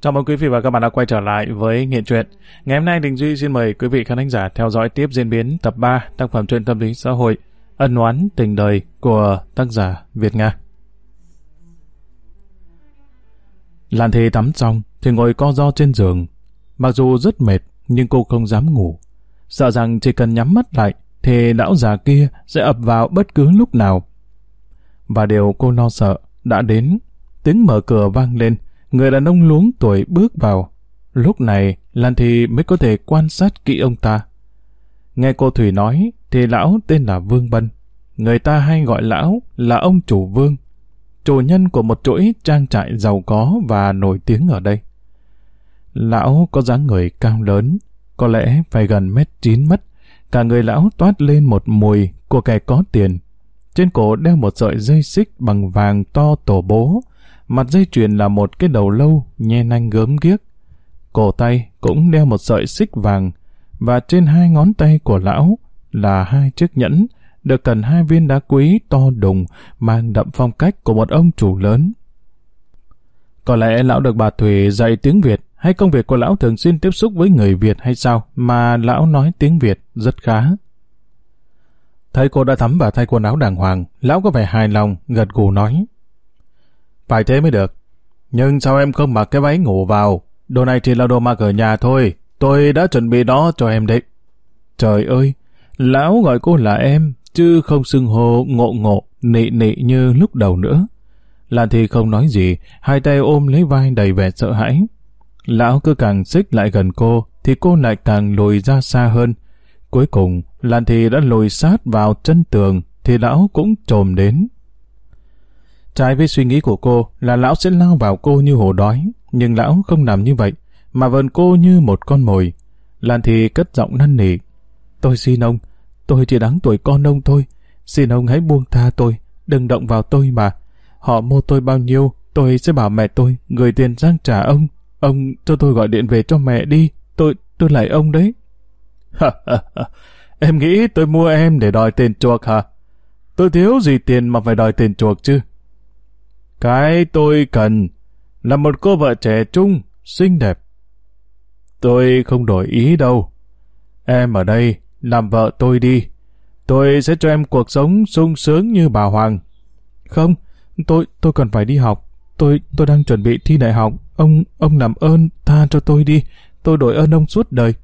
Chào mừng quý vị và các bạn đã quay trở lại với Nghiện Truyện. Ngày hôm nay Đình Duy xin mời quý vị khán thính giả theo dõi tiếp diễn biến tập 3 tác phẩm truyện tâm lý xã hội Ân oán tình đời của tác giả Việt Nga. Lan Thề tắm xong thì ngồi co ro trên giường. Mặc dù rất mệt nhưng cô không dám ngủ, sợ rằng chỉ cần nhắm mắt lại thì lão già kia sẽ ập vào bất cứ lúc nào. Và điều cô lo sợ đã đến. Tiếng mở cửa vang lên, người đàn ông luống tuổi bước vào. Lúc này Lan Thi mới có thể quan sát kỹ ông ta. Nghe cô Thủy nói thì lão tên là Vương Bân. Người ta hay gọi lão là ông chủ Vương, chủ nhân của một chuỗi trang trại giàu có và nổi tiếng ở đây. Lão có dáng người cao lớn, có lẽ phải gần 1m9 mất. Cả người lão toát lên một mùi của kẻ có tiền. Trên cổ đeo một sợi dây xích bằng vàng to tổ bố. Mặt dây chuyền là một cái đầu lâu nhe nanh gớm ghiếc. Cổ tay cũng đeo một sợi xích vàng, và trên 2 ngón tay của lão là 2 chiếc nhẫn được cần 2 viên đá quý to đùng, mang đậm phong cách của một ông chủ lớn. Có lẽ lão được bà Thủy dạy tiếng Việt, hay công việc của lão thường xuyên tiếp xúc với người Việt hay sao mà lão nói tiếng Việt rất khá. Thấy cô đã thấm và thay quần áo đàng hoàng, lão có vẻ hài lòng, gật gù nói: Phải thế mới được. Nhưng sao em không mặc cái váy ngủ vào? Đồ này chỉ là đồ mặc ở nhà thôi. Tôi đã chuẩn bị đó cho em đấy. Trời ơi, lão gọi cô là em, chứ không xưng hô ngộ ngộ, nị nị như lúc đầu nữa. Lan Thi không nói gì, 2 tay ôm lấy vai đầy vẻ sợ hãi. Lão cứ càng xích lại gần cô, thì cô lại càng lùi ra xa hơn. Cuối cùng, Lan Thi đã lùi sát vào chân tường, thì lão cũng chồm đến. Trái với suy nghĩ của cô là lão sẽ lao vào cô như hổ đói, nhưng lão không làm như vậy, mà vờn cô như một con mồi. Lan Thi cất giọng năn nỉ: Tôi xin ông, tôi chỉ đáng tuổi con ông thôi. Xin ông hãy buông tha tôi, đừng động vào tôi mà. Họ mua tôi bao nhiêu, tôi sẽ bảo mẹ tôi gửi tiền sang trả ông. Ông cho tôi gọi điện về cho mẹ đi, tôi lạy ông đấy. Em nghĩ tôi mua em để đòi tiền chuộc hả? Tôi thiếu gì tiền mà phải đòi tiền chuộc chứ? Cái tôi cần là một cô vợ trẻ trung, xinh đẹp. Tôi không đổi ý đâu. Em ở đây làm vợ tôi đi. Tôi sẽ cho em cuộc sống sung sướng như bà Hoàng. Không, tôi cần phải đi học. Tôi đang chuẩn bị thi đại học. Ông làm ơn tha cho tôi đi. Tôi đổi ơn ông suốt đời.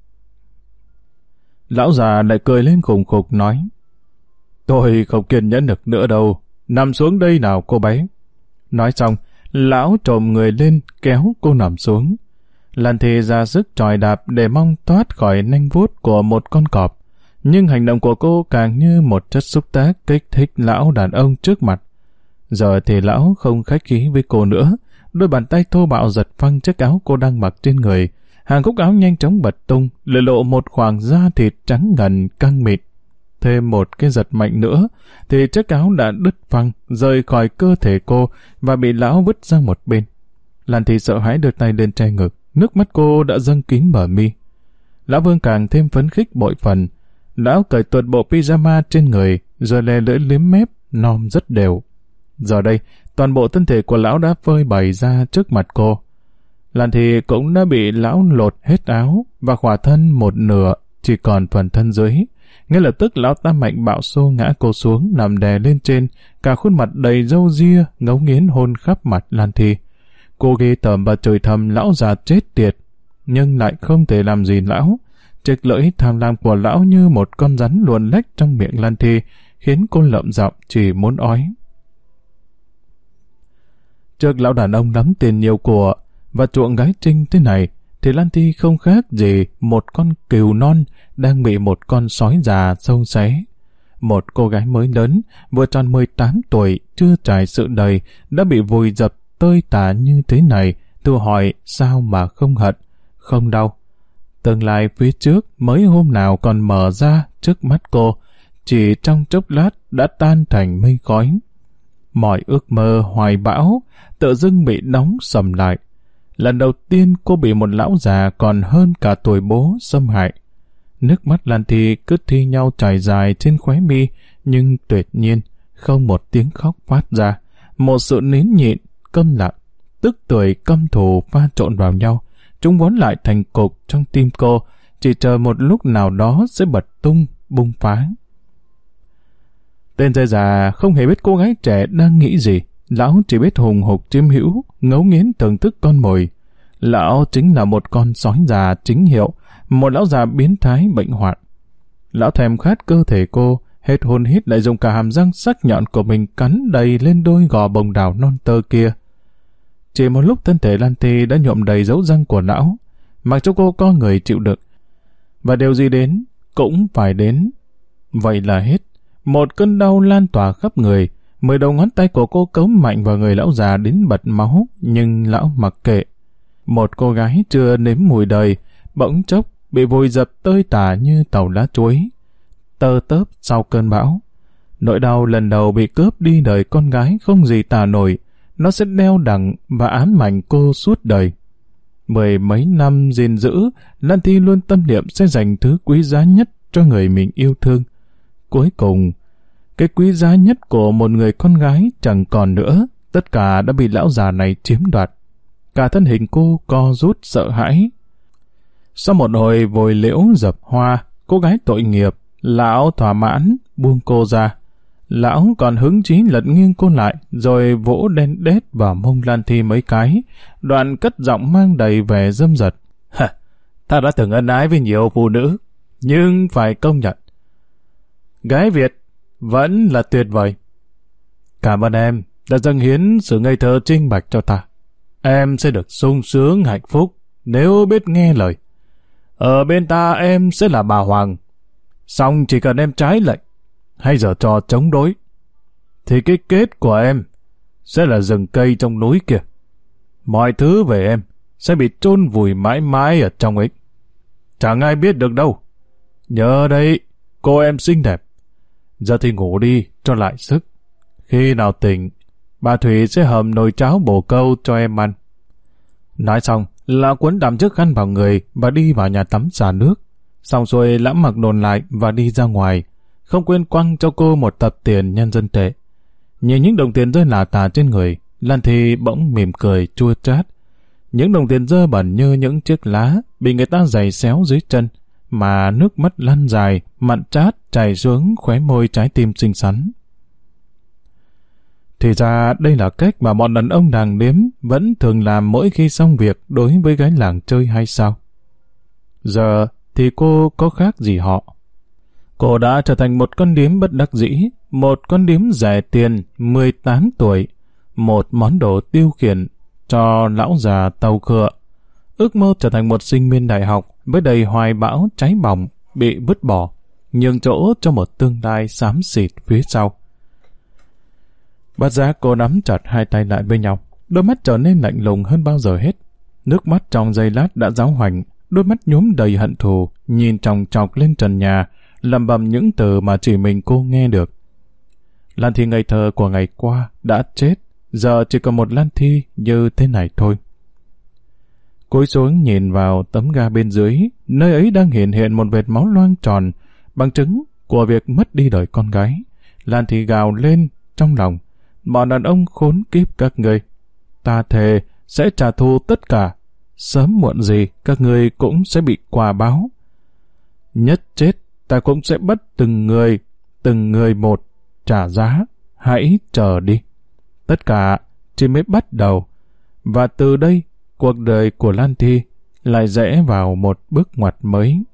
Lão già lại cười lên khùng khục nói: Tôi không kiên nhẫn được nữa đâu. Nằm xuống đây nào cô bé. Nói xong, lão trồm người lên kéo cô nằm xuống. Lan Thi ra sức chòi đạp để mong thoát khỏi nanh vuốt của một con cọp. Nhưng hành động của cô càng như một chất xúc tác kích thích lão đàn ông trước mặt. Giờ thì lão không khách khí với cô nữa. Đôi bàn tay thô bạo giật phăng chiếc áo cô đang mặc trên người. Hàng cúc áo nhanh chóng bật tung, để lộ một khoảng da thịt trắng ngần căng mịn. Thêm một cái giật mạnh nữa, thì chiếc áo đã đứt phăng, rời khỏi cơ thể cô và bị lão vứt sang một bên. Lan Thi sợ hãi đưa tay lên che ngực, nước mắt cô đã dâng kín bờ mi. Lão Vương càng thêm phấn khích bội phần. Lão cởi tuột bộ pyjama trên người, rồi lè lưỡi liếm mép, nom rất đều. Giờ đây, toàn bộ thân thể của lão đã phơi bày ra trước mặt cô. Lan Thi cũng đã bị lão lột hết áo và khỏa thân một nửa, chỉ còn phần thân dưới. Ngay lập tức lão ta mạnh bạo xô ngã cô xuống, nằm đè lên trên, cả khuôn mặt đầy râu ria, ngấu nghiến hôn khắp mặt Lan Thi. Cô ghê tởm và chửi thầm lão già chết tiệt, nhưng lại không thể làm gì lão. Chiếc lưỡi tham lam của lão như một con rắn luồn lách trong miệng Lan Thi, khiến cô lợm giọng chỉ muốn ói. Trước lão đàn ông lắm tiền nhiều của và chuộng gái trinh thế này, thì Lan Thi không khác gì một con cừu non đang bị một con sói già xâu xé. Một cô gái mới lớn, vừa tròn 18 tuổi, chưa trải sự đời, đã bị vùi dập tơi tả như thế này, tự hỏi sao mà không hận, không đau. Tương lai phía trước mấy hôm nào còn mở ra trước mắt cô, chỉ trong chốc lát đã tan thành mây khói. Mọi ước mơ hoài bão tự dưng bị đóng sầm lại. Lần đầu tiên cô bị một lão già còn hơn cả tuổi bố xâm hại. Nước mắt Lan Thi cứ thi nhau chảy dài trên khóe mi, nhưng tuyệt nhiên không một tiếng khóc phát ra. Một sự nín nhịn, câm lặng, tức tưởi căm thù pha trộn vào nhau. Chúng vốn lại thành cục trong tim cô, chỉ chờ một lúc nào đó sẽ bật tung, bung phá. Tên dê già không hề biết cô gái trẻ đang nghĩ gì. Lão chỉ biết hùng hục chiếm hữu, ngấu nghiến thưởng thức con mồi. Lão chính là một con sói già chính hiệu, một lão già biến thái bệnh hoạn. Lão thèm khát cơ thể cô, hết hồn hít lại dùng cả hàm răng sắc nhọn của mình cắn đầy lên đôi gò bồng đào non tơ kia. Chỉ một lúc thân thể Lan Thi đã nhuộm đầy dấu răng của lão, mặc cho cô co người chịu đựng. Và điều gì đến, cũng phải đến. Vậy là hết. Một cơn đau lan tỏa khắp người, 10 đầu ngón tay của cô cấu mạnh vào người lão già đến bật máu, nhưng lão mặc kệ. Một cô gái chưa nếm mùi đời, bỗng chốc bị vùi dập tơi tả như tàu lá chuối, tơ tớp sau cơn bão. Nỗi đau lần đầu bị cướp đi đời con gái không gì tả nổi, nó sẽ đeo đẳng và ám ảnh cô suốt đời. 10 mấy năm gìn giữ, Lan Thi luôn tâm niệm sẽ dành thứ quý giá nhất cho người mình yêu thương. Cuối cùng, cái quý giá nhất của một người con gái chẳng còn nữa, tất cả đã bị lão già này chiếm đoạt. Cả thân hình cô co rút sợ hãi. Sau một hồi vồi liễu dập hoa, cô gái tội nghiệp, lão thỏa mãn buông cô ra. Lão còn hứng chí lật nghiêng cô lại, rồi vỗ đen đét vào mông Lan Thi mấy cái, đoạn cất giọng mang đầy vẻ dâm dật. Ta đã từng ân ái với nhiều phụ nữ, nhưng phải công nhận, gái Việt vẫn là tuyệt vời. Cảm ơn em đã dâng hiến sự ngây thơ trinh bạch cho ta. Em sẽ được sung sướng hạnh phúc nếu biết nghe lời. Ở bên ta em sẽ là bà Hoàng. Xong chỉ cần em trái lệnh hay giở trò chống đối, thì cái kết của em sẽ là rừng cây trong núi kia. Mọi thứ về em sẽ bị chôn vùi mãi mãi ở trong ấy. Chẳng ai biết được đâu. Nhớ đây, cô em xinh đẹp. Giờ thì ngủ đi cho lại sức. Khi nào tỉnh, bà Thủy sẽ hầm nồi cháo bồ câu cho em ăn. Nói xong, lão quấn đạm chiếc khăn vào người và đi vào nhà tắm xả nước. Xong xuôi lão mặc đồn lại và đi ra ngoài, không quên quăng cho cô một tập tiền nhân dân tệ. Nhìn những đồng tiền rơi lả tả trên người, Lan Thi bỗng mỉm cười chua chát. Những đồng tiền dơ bẩn như những chiếc lá bị người ta giày xéo dưới chân, mà nước mắt lăn dài, mặn chát chảy xuống khóe môi trái tim xinh xắn. Thì ra đây là cách mà bọn đàn ông đàng điếm vẫn thường làm mỗi khi xong việc đối với gái làng chơi hay sao? Giờ thì cô có khác gì họ. Cô đã trở thành một con điếm bất đắc dĩ, một con điếm rẻ tiền 18 tuổi, một món đồ tiêu khiển cho lão già tàu khựa. Ước mơ trở thành một sinh viên đại học với đầy hoài bão cháy bỏng bị vứt bỏ, nhường chỗ cho một tương lai xám xịt phía sau. Bất giác cô nắm chặt hai tay lại với nhau, đôi mắt trở nên lạnh lùng hơn bao giờ hết. Nước mắt trong giây lát đã giáo hoành, đôi mắt nhuốm đầy hận thù, nhìn chòng chọc lên trần nhà, lẩm bẩm những từ mà chỉ mình cô nghe được. Lan Thi ngây thơ của ngày qua đã chết, giờ chỉ còn một Lan Thi như thế này thôi. Cúi xuống nhìn vào tấm ga bên dưới, nơi ấy đang hiện một vệt máu loang tròn, bằng chứng của việc mất đi đời con gái. Lan Thi gào lên trong lòng: bọn đàn ông khốn kiếp các ngươi, ta thề sẽ trả thù tất cả. Sớm muộn gì các ngươi cũng sẽ bị quả báo. Nhất chết ta cũng sẽ bắt từng người một trả giá. Hãy chờ đi. Tất cả chỉ mới bắt đầu, và từ đây cuộc đời của Lan Thi lại rẽ vào một bước ngoặt mới.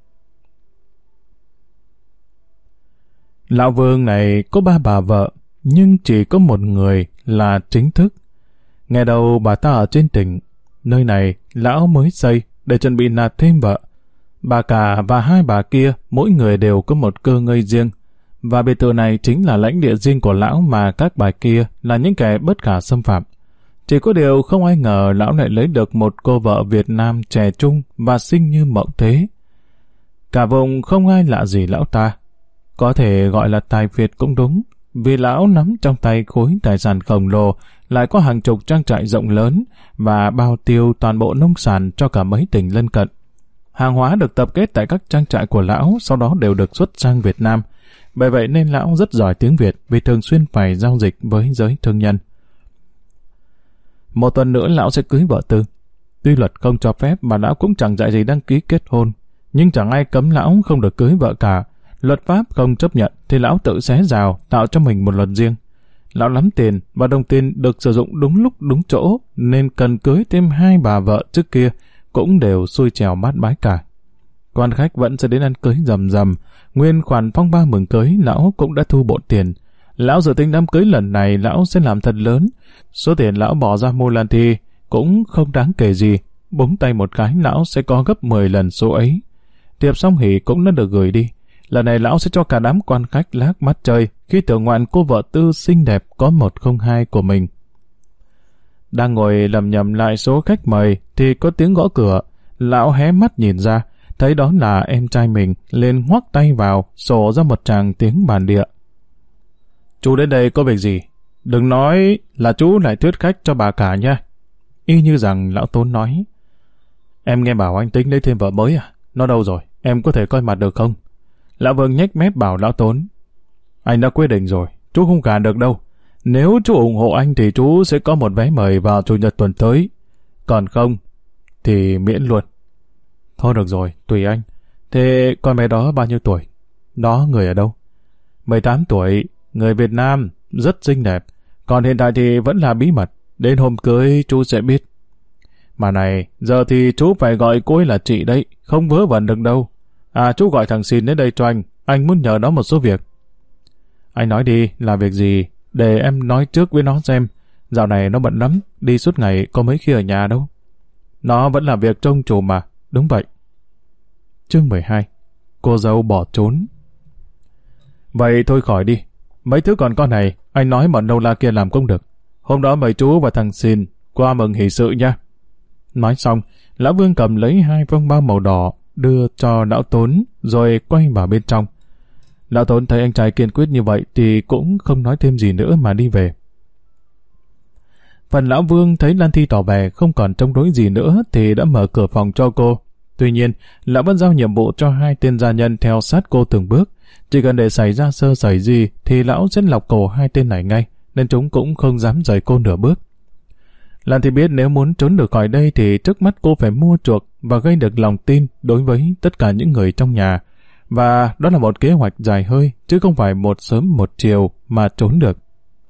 Lão Vương này có 3 bà vợ, nhưng chỉ có một người là chính thức. Nghe đầu bà ta ở trên tỉnh, nơi này lão mới xây để chuẩn bị nạp thêm vợ. Bà cả và 2 bà kia mỗi người đều có một cơ ngơi riêng, và biệt thự này chính là lãnh địa riêng của lão, mà các bà kia là những kẻ bất khả xâm phạm. Chỉ có điều không ai ngờ lão lại lấy được một cô vợ Việt Nam trẻ trung và xinh như mộng thế. Cả vùng không ai lạ gì lão ta. Có thể gọi là tài Việt cũng đúng, vì lão nắm trong tay khối tài sản khổng lồ, lại có hàng chục trang trại rộng lớn và bao tiêu toàn bộ nông sản cho cả mấy tỉnh lân cận. Hàng hóa được tập kết tại các trang trại của lão sau đó đều được xuất sang Việt Nam. Bởi vậy nên lão rất giỏi tiếng Việt vì thường xuyên phải giao dịch với giới thương nhân. 1 tuần nữa lão sẽ cưới vợ Tư. Tuy luật không cho phép mà lão cũng chẳng dạy gì đăng ký kết hôn, nhưng chẳng ai cấm lão không được cưới vợ cả. Luật pháp không chấp nhận thì lão tự xé rào tạo cho mình một luật riêng. Lão lắm tiền và đồng tiền được sử dụng đúng lúc đúng chỗ nên cần cưới thêm 2 bà vợ trước kia cũng đều xui trèo bát bái cả. Quan khách vẫn sẽ đến ăn cưới rầm rầm. Nguyên khoản phong ba mừng cưới lão cũng đã thu bộn tiền. Lão dự tính đám cưới lần này lão sẽ làm thật lớn. Số tiền lão bỏ ra mua Lan Thi cũng không đáng kể gì. Búng tay một cái lão sẽ có gấp 10 lần số ấy. Thiệp song hỷ cũng đã được gửi đi. Lần này lão sẽ cho cả đám quan khách lác mắt chơi khi tưởng ngoạn cô vợ Tư xinh đẹp có 102 của mình. Đang ngồi lầm nhầm lại số khách mời thì có tiếng gõ cửa. Lão hé mắt nhìn ra, thấy đó là em trai mình, liền ngoắc tay vào, sổ ra một tràng tiếng bản địa. Chú đến đây có việc gì? Đừng nói là chú lại thuyết khách cho bà cả nha. Y như rằng lão Tốn nói. Em nghe bảo anh tính lấy thêm vợ mới à? Nó đâu rồi? Em có thể coi mặt được không? Lão Vương nhếch mép bảo lão Tốn. Anh đã quyết định rồi, chú không cản được đâu. Nếu chú ủng hộ anh thì chú sẽ có một vé mời vào Chủ nhật tuần tới. Còn không, thì miễn luôn. Thôi được rồi, tùy anh. Thế con bé đó bao nhiêu tuổi? Đó người ở đâu? 18 tuổi, người Việt Nam, rất xinh đẹp. Còn hiện tại thì vẫn là bí mật. Đến hôm cưới chú sẽ biết. Mà này, giờ thì chú phải gọi cô ấy là chị đấy, không vớ vẩn được đâu. À, chú gọi thằng Xin đến đây cho anh muốn nhờ nó một số việc. Anh nói đi, là việc gì? Để em nói trước với nó xem. Dạo này nó bận lắm, đi suốt ngày có mấy khi ở nhà đâu. Nó vẫn làm việc trông chủ mà. Đúng vậy. Chương 12. Cô dâu bỏ trốn. Vậy thôi khỏi đi. Mấy thứ còn con này, anh nói bọn đâu la kia làm không được. Hôm đó mời chú và thằng Xin qua mừng hỷ sự nha. Nói xong, lão Vương cầm lấy 2 phong bao màu đỏ, đưa cho lão Tốn, rồi quay vào bên trong. Lão Tốn thấy anh trai kiên quyết như vậy thì cũng không nói thêm gì nữa mà đi về. Phần lão Vương thấy Lan Thi tỏ vẻ không còn chống đối gì nữa thì đã mở cửa phòng cho cô. Tuy nhiên, lão vẫn giao nhiệm vụ cho 2 tên gia nhân theo sát cô từng bước. Chỉ cần để xảy ra sơ sẩy gì thì lão sẽ lọc cổ 2 tên này ngay, nên chúng cũng không dám rời cô nửa bước. Lan Thi biết nếu muốn trốn được khỏi đây thì trước mắt cô phải mua chuộc và gây được lòng tin đối với tất cả những người trong nhà. Và đó là một kế hoạch dài hơi, chứ không phải một sớm một chiều mà trốn được.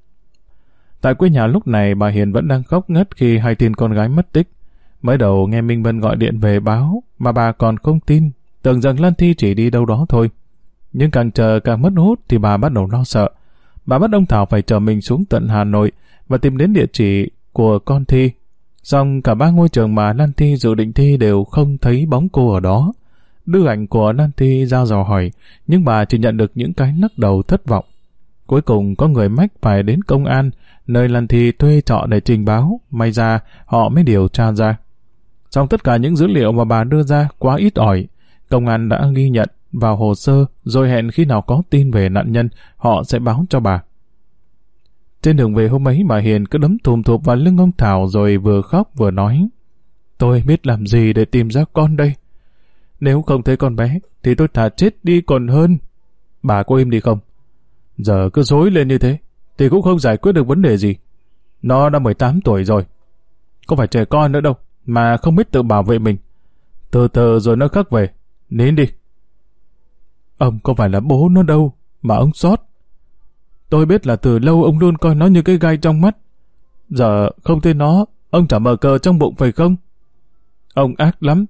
Tại quê nhà lúc này bà Hiền vẫn đang khóc ngất khi 2 tin con gái mất tích. Mới đầu nghe Minh Vân gọi điện về báo mà bà còn không tin, tưởng rằng Lan Thi chỉ đi đâu đó thôi. Nhưng càng chờ càng mất hút thì bà bắt đầu lo sợ. Bà bắt ông Thảo phải chở mình xuống tận Hà Nội và tìm đến địa chỉ của con Thi. Xong cả 3 ngôi trường mà Lan Thi dự định thi đều không thấy bóng cô ở đó. Đưa ảnh của Lan Thi ra dò hỏi, nhưng bà chỉ nhận được những cái lắc đầu thất vọng. Cuối cùng có người mách phải đến công an, nơi Lan Thi thuê trọ để trình báo, may ra họ mới điều tra ra. Xong tất cả những dữ liệu mà bà đưa ra quá ít ỏi, công an đã ghi nhận vào hồ sơ rồi hẹn khi nào có tin về nạn nhân, họ sẽ báo cho bà. Trên đường về hôm ấy bà Hiền cứ đấm thùm thụp vào lưng ông Thảo rồi vừa khóc vừa nói. Tôi biết làm gì để tìm ra con đây. Nếu không thấy con bé thì tôi thà chết đi còn hơn. Bà có im đi không? Giờ cứ rối lên như thế thì cũng không giải quyết được vấn đề gì. Nó đã 18 tuổi rồi. Có phải trẻ con nữa đâu mà không biết tự bảo vệ mình. Từ từ rồi nó khắc về. Nín đi. Ông có phải là bố nó đâu mà ông xót. Tôi biết là từ lâu ông luôn coi nó như cái gai trong mắt. Giờ không thấy nó, ông chả mở cờ trong bụng phải không? Ông ác lắm.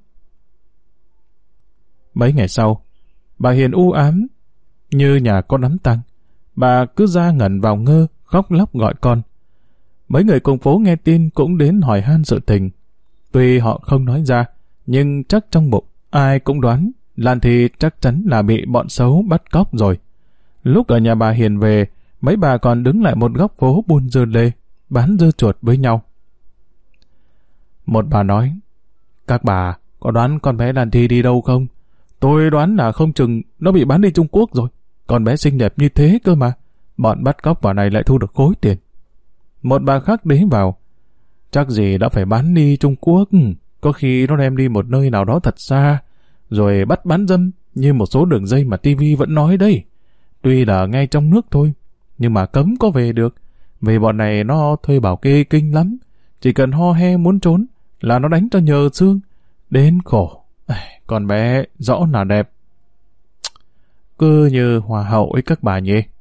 Mấy ngày sau, bà Hiền u ám như nhà có đám tang. Bà cứ ra ngẩn vào ngơ, khóc lóc gọi con. Mấy người cùng phố nghe tin cũng đến hỏi han sự tình. Tuy họ không nói ra, nhưng chắc trong bụng ai cũng đoán Lan Thi chắc chắn là bị bọn xấu bắt cóc rồi. Lúc ở nhà bà Hiền về, mấy bà còn đứng lại một góc phố buôn dưa lê, bán dưa chuột với nhau. Một bà nói, các bà có đoán con bé Lan Thi đi đâu không? Tôi đoán là không chừng nó bị bán đi Trung Quốc rồi. Con bé xinh đẹp như thế cơ mà. Bọn bắt cóc vào này lại thu được khối tiền. Một bà khác đế vào, chắc gì đã phải bán đi Trung Quốc. Có khi nó đem đi một nơi nào đó thật xa, rồi bắt bán dâm như một số đường dây mà tivi vẫn nói đây. Tuy là ngay trong nước thôi, nhưng mà cấm có về được. Vì bọn này nó thuê bảo kê kinh lắm. Chỉ cần ho he muốn trốn là nó đánh cho nhờ xương. Đến khổ. Con bé rõ là đẹp. Cứ như hoa hậu ấy các bà nhỉ.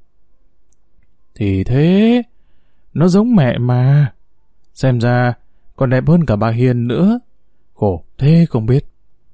Thì thế, nó giống mẹ mà. Xem ra còn đẹp hơn cả bà Hiền nữa. Khổ thế không biết.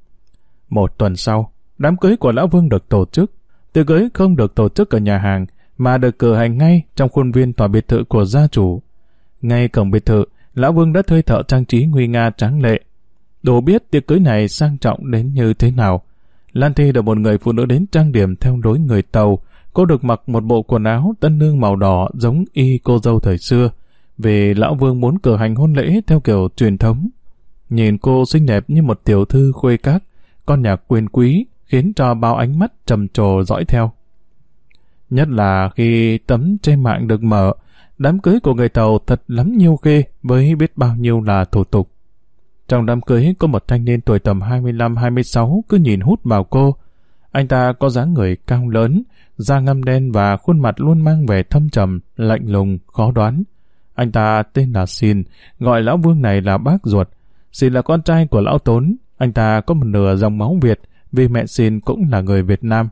Một tuần sau, đám cưới của Lão Vương được tổ chức. Tiệc cưới không được tổ chức ở nhà hàng, mà được cử hành ngay trong khuôn viên tòa biệt thự của gia chủ. Ngay cổng biệt thự, Lão Vương đã thuê thợ trang trí nguy nga tráng lệ. Đủ biết tiệc cưới này sang trọng đến như thế nào. Lan Thi được một người phụ nữ đến trang điểm theo lối người Tàu. Cô được mặc một bộ quần áo tân nương màu đỏ giống y cô dâu thời xưa, vì Lão Vương muốn cử hành hôn lễ theo kiểu truyền thống. Nhìn cô xinh đẹp như một tiểu thư khuê các, con nhà quyền quý, khiến cho bao ánh mắt trầm trồ dõi theo. Nhất là khi tấm trên mạng được mở, đám cưới của người Tàu thật lắm nhiêu khê với biết bao nhiêu là thủ tục. Trong đám cưới có một thanh niên tuổi tầm 25-26 cứ nhìn hút vào cô. Anh ta có dáng người cao lớn, da ngăm đen và khuôn mặt luôn mang vẻ thâm trầm, lạnh lùng, khó đoán. Anh ta tên là Xin, gọi Lão Vương này là bác ruột. Xin là con trai của Lão Tốn. Anh ta có một nửa dòng máu Việt, vì mẹ Xin cũng là người Việt Nam.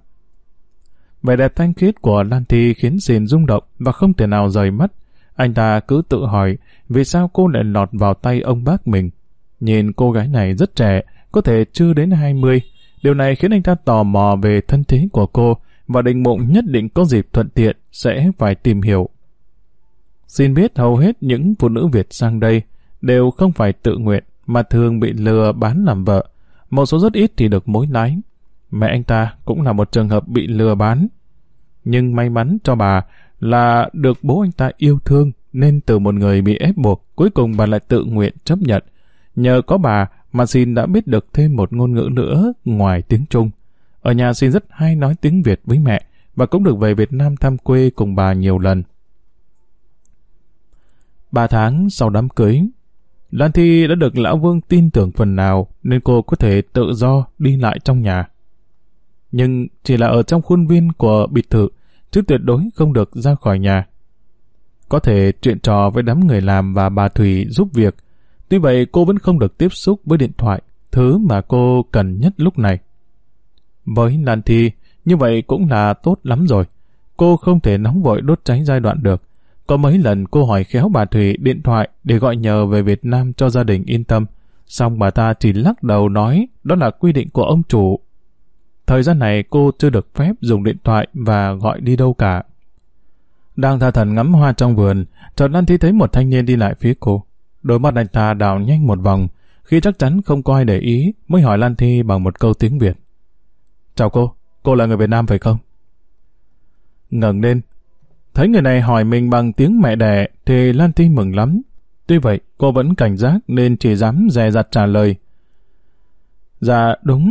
Vẻ đẹp thanh khiết của Lan Thi khiến Xin rung động và không thể nào rời mắt. Anh ta cứ tự hỏi vì sao cô lại lọt vào tay ông bác mình. Nhìn cô gái này rất trẻ, có thể chưa đến 20. Điều này khiến anh ta tò mò về thân thế của cô và định bụng nhất định có dịp thuận tiện sẽ phải tìm hiểu. Xin biết hầu hết những phụ nữ Việt sang đây đều không phải tự nguyện mà thường bị lừa bán làm vợ. Một số rất ít thì được mối lái. Mẹ anh ta cũng là một trường hợp bị lừa bán. Nhưng may mắn cho bà là được bố anh ta yêu thương, nên từ một người bị ép buộc, cuối cùng bà lại tự nguyện chấp nhận. Nhờ có bà mà Xin đã biết được thêm một ngôn ngữ nữa ngoài tiếng Trung. Ở nhà Xin rất hay nói tiếng Việt với mẹ và cũng được về Việt Nam thăm quê cùng bà nhiều lần. 3 tháng sau đám cưới, Lan Thi đã được Lão Vương tin tưởng phần nào nên cô có thể tự do đi lại trong nhà. Nhưng chỉ là ở trong khuôn viên của biệt thự, chứ tuyệt đối không được ra khỏi nhà. Có thể chuyện trò với đám người làm và bà Thủy giúp việc. Tuy vậy cô vẫn không được tiếp xúc với điện thoại, thứ mà cô cần nhất lúc này. Với Lan Thi, như vậy cũng là tốt lắm rồi. Cô không thể nóng vội đốt cháy giai đoạn được. Có mấy lần cô hỏi khéo bà Thủy điện thoại để gọi nhờ về Việt Nam cho gia đình yên tâm. Xong bà ta chỉ lắc đầu nói đó là quy định của ông chủ. Thời gian này cô chưa được phép dùng điện thoại và gọi đi đâu cả. Đang tha thần ngắm hoa trong vườn, chợt Lan Thi thấy một thanh niên đi lại phía cô. Đôi mắt anh ta đảo nhanh một vòng, khi chắc chắn không có ai để ý mới hỏi Lan Thi bằng một câu tiếng Việt. Chào cô là người Việt Nam phải không? Ngẩng lên, thấy người này hỏi mình bằng tiếng mẹ đẻ thì Lan Thi mừng lắm. Tuy vậy cô vẫn cảnh giác nên chỉ dám dè dặt trả lời. Dạ đúng,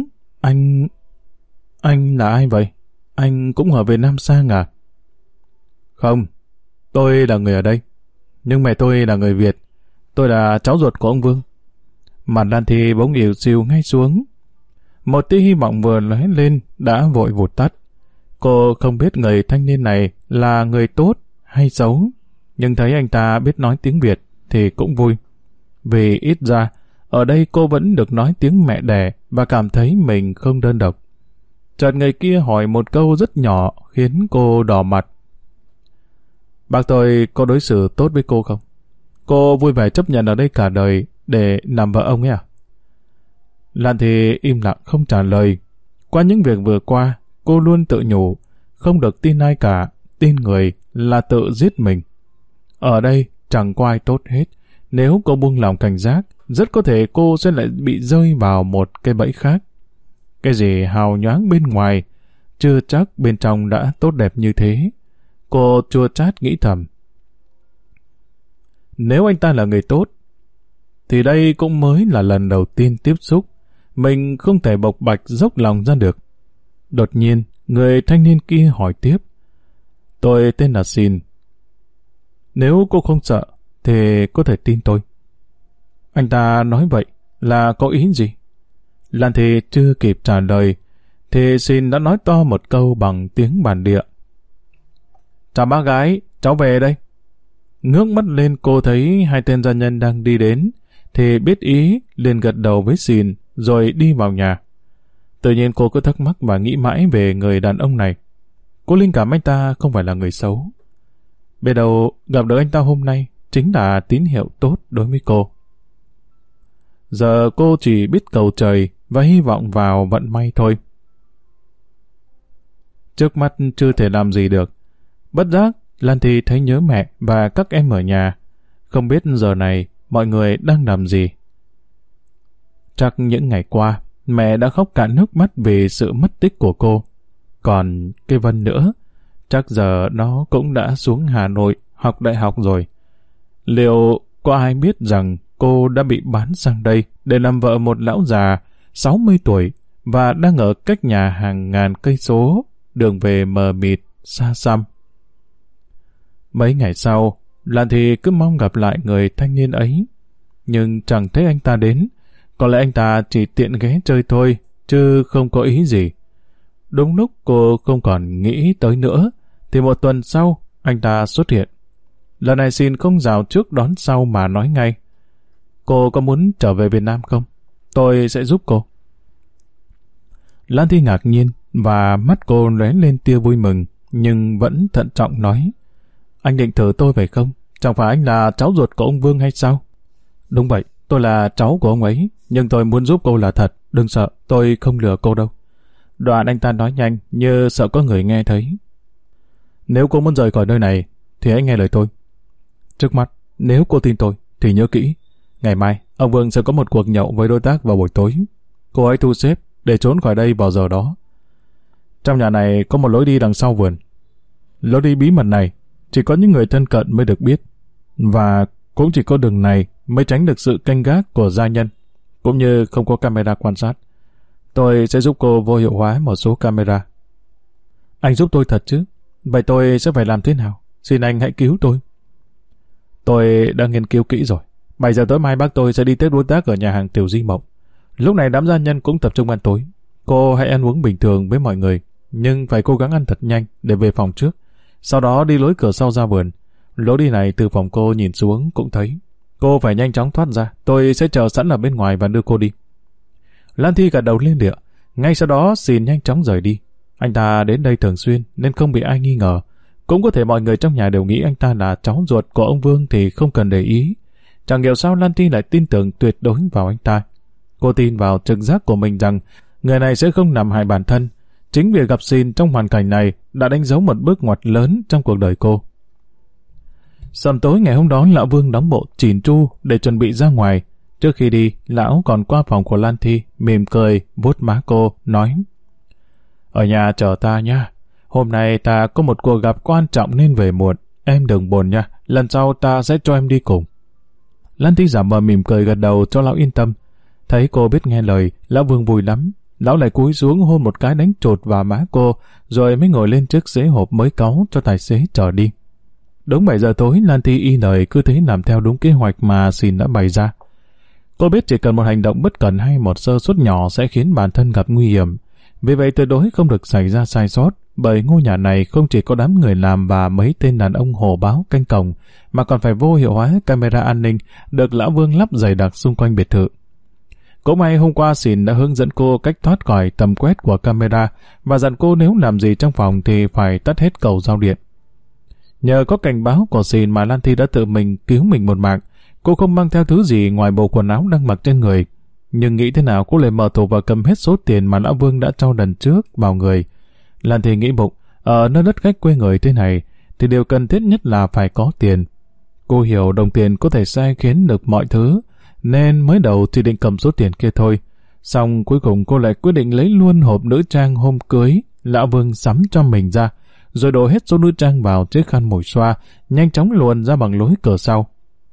anh là ai vậy? Anh cũng ở Việt Nam sang à? Không, tôi là người ở đây, nhưng mẹ tôi là người Việt. Tôi là cháu ruột của ông Vương. Mặt Lan Thi bỗng ỉu xìu ngay xuống. Một tia hy vọng vừa lóe lên đã vội vụt tắt. Cô không biết người thanh niên này là người tốt hay xấu, nhưng thấy anh ta biết nói tiếng Việt thì cũng vui. Vì ít ra, ở đây cô vẫn được nói tiếng mẹ đẻ và cảm thấy mình không đơn độc. Chợt người kia hỏi một câu rất nhỏ khiến cô đỏ mặt. Bác tôi có đối xử tốt với cô không? Cô vui vẻ chấp nhận ở đây cả đời để làm vợ ông ấy à? Lan Thi im lặng không trả lời. Qua những việc vừa qua, cô luôn tự nhủ, không được tin ai cả, tin người là tự giết mình. Ở đây chẳng có ai tốt hết. Nếu cô buông lòng cảnh giác, rất có thể cô sẽ lại bị rơi vào một cái bẫy khác. Cái gì hào nhoáng bên ngoài, chưa chắc bên trong đã tốt đẹp như thế. Cô chua chát nghĩ thầm. Nếu anh ta là người tốt, thì đây cũng mới là lần đầu tiên tiếp xúc. Mình không thể bộc bạch dốc lòng ra được. Đột nhiên, người thanh niên kia hỏi tiếp. Tôi tên là Xin. Nếu cô không sợ, thì có thể tin tôi. Anh ta nói vậy là có ý gì? Lan Thi chưa kịp trả lời, thì Xin đã nói to một câu bằng tiếng bản địa. Chào bác gái, cháu về đây. Ngước mắt lên cô thấy hai tên gia nhân đang đi đến, thì biết ý, liền gật đầu với Xin, rồi đi vào nhà. Tự nhiên cô cứ thắc mắc và nghĩ mãi về người đàn ông này. Cô linh cảm anh ta không phải là người xấu. Biết đâu gặp được anh ta hôm nay chính là tín hiệu tốt đối với cô. Giờ cô chỉ biết cầu trời và hy vọng vào vận may thôi. Trước mắt chưa thể làm gì được. Bất giác, Lan Thi thấy nhớ mẹ và các em ở nhà. Không biết giờ này mọi người đang làm gì. Chắc những ngày qua, mẹ đã khóc cạn nước mắt vì sự mất tích của cô. Còn cái Vân nữa, chắc giờ nó cũng đã xuống Hà Nội học đại học rồi. Liệu có ai biết rằng cô đã bị bán sang đây để làm vợ một lão già 60 tuổi và đang ở cách nhà hàng ngàn cây số, đường về mờ mịt, xa xăm. Mấy ngày sau, Lan Thi cứ mong gặp lại người thanh niên ấy, nhưng chẳng thấy anh ta đến. Có lẽ anh ta chỉ tiện ghé chơi thôi, chứ không có ý gì. Đúng lúc cô không còn nghĩ tới nữa, thì một tuần sau, anh ta xuất hiện. Lần này Xin không rào trước đón sau mà nói ngay. Cô có muốn trở về Việt Nam không? Tôi sẽ giúp cô. Lan Thi ngạc nhiên và mắt cô lóe lên tia vui mừng, nhưng vẫn thận trọng nói. Anh định thử tôi phải không? Chẳng phải anh là cháu ruột của ông Vương hay sao? Đúng vậy, tôi là cháu của ông ấy, nhưng tôi muốn giúp cô là thật. Đừng sợ, tôi không lừa cô đâu. Đoạn anh ta nói nhanh như sợ có người nghe thấy. Nếu cô muốn rời khỏi nơi này, thì hãy nghe lời tôi. Trước mắt, nếu cô tin tôi, thì nhớ kỹ. Ngày mai, ông Vương sẽ có một cuộc nhậu với đối tác vào buổi tối. Cô hãy thu xếp để trốn khỏi đây vào giờ đó. Trong nhà này có một lối đi đằng sau vườn. Lối đi bí mật này chỉ có những người thân cận mới được biết, và cũng chỉ có đường này mới tránh được sự canh gác của gia nhân, cũng như không có camera quan sát. Tôi sẽ giúp cô vô hiệu hóa một số camera. Anh giúp tôi thật chứ? Vậy tôi sẽ phải làm thế nào? Xin anh hãy cứu tôi. Tôi đã nghiên cứu kỹ rồi. 7 giờ tối mai bác tôi sẽ đi tiếp đối tác ở nhà hàng Tiểu Di Mộng. Lúc này đám gia nhân cũng tập trung ăn tối. Cô hãy ăn uống bình thường với mọi người, nhưng phải cố gắng ăn thật nhanh để về phòng trước. Sau đó đi lối cửa sau ra vườn. Lối đi này từ phòng cô nhìn xuống cũng thấy. Cô phải nhanh chóng thoát ra. Tôi sẽ chờ sẵn ở bên ngoài và đưa cô đi. Lan Thi gật đầu lên địa. Ngay sau đó Xin nhanh chóng rời đi. Anh ta đến đây thường xuyên nên không bị ai nghi ngờ. Cũng có thể mọi người trong nhà đều nghĩ anh ta là cháu ruột của ông Vương thì không cần để ý. Chẳng hiểu sao Lan Thi lại tin tưởng tuyệt đối vào anh ta. Cô tin vào trực giác của mình rằng người này sẽ không làm hại bản thân. Chính việc gặp Xin trong hoàn cảnh này đã đánh dấu một bước ngoặt lớn trong cuộc đời cô. Sầm tối ngày hôm đó, lão Vương đóng bộ chỉn chu để chuẩn bị ra ngoài. Trước khi đi, lão còn qua phòng của Lan Thi, mỉm cười, vuốt má cô, nói: Ở nhà chờ ta nha. Hôm nay ta có một cuộc gặp quan trọng nên về muộn. Em đừng buồn nha, lần sau ta sẽ cho em đi cùng. Lan Thi giả vờ mỉm cười gật đầu cho lão yên tâm. Thấy cô biết nghe lời, lão Vương vui lắm. Lão lại cúi xuống hôn một cái đánh chột vào má cô, rồi mới ngồi lên chiếc xế hộp mới cáu cho tài xế chở đi. Đúng 7 giờ tối, Lan Thi y lời cứ thế làm theo đúng kế hoạch mà Xin đã bày ra. Cô biết chỉ cần một hành động bất cẩn hay một sơ suất nhỏ sẽ khiến bản thân gặp nguy hiểm. Vì vậy tuyệt đối không được xảy ra sai sót, bởi ngôi nhà này không chỉ có đám người làm và mấy tên đàn ông hổ báo canh cổng, mà còn phải vô hiệu hóa camera an ninh được lão Vương lắp dày đặc xung quanh biệt thự. Cũng may hôm qua Xin đã hướng dẫn cô cách thoát khỏi tầm quét của camera và dặn cô nếu làm gì trong phòng thì phải tắt hết cầu giao điện. Nhờ có cảnh báo của Xin mà Lan Thi đã tự mình cứu mình một mạng. Cô không mang theo thứ gì ngoài bộ quần áo đang mặc trên người. Nhưng nghĩ thế nào cô lại mở tủ và cầm hết số tiền mà lão Vương đã cho lần trước vào người. Lan Thi nghĩ bụng, ở nơi đất khách quê người thế này thì điều cần thiết nhất là phải có tiền. Cô hiểu đồng tiền có thể sai khiến được mọi thứ, nên mới đầu chỉ định cầm số tiền kia thôi. Xong cuối cùng cô lại quyết định lấy luôn hộp nữ trang hôm cưới lão Vương sắm cho mình ra, rồi đổ hết số nữ trang vào chiếc khăn mùi xoa, nhanh chóng luồn ra bằng lối cửa sau.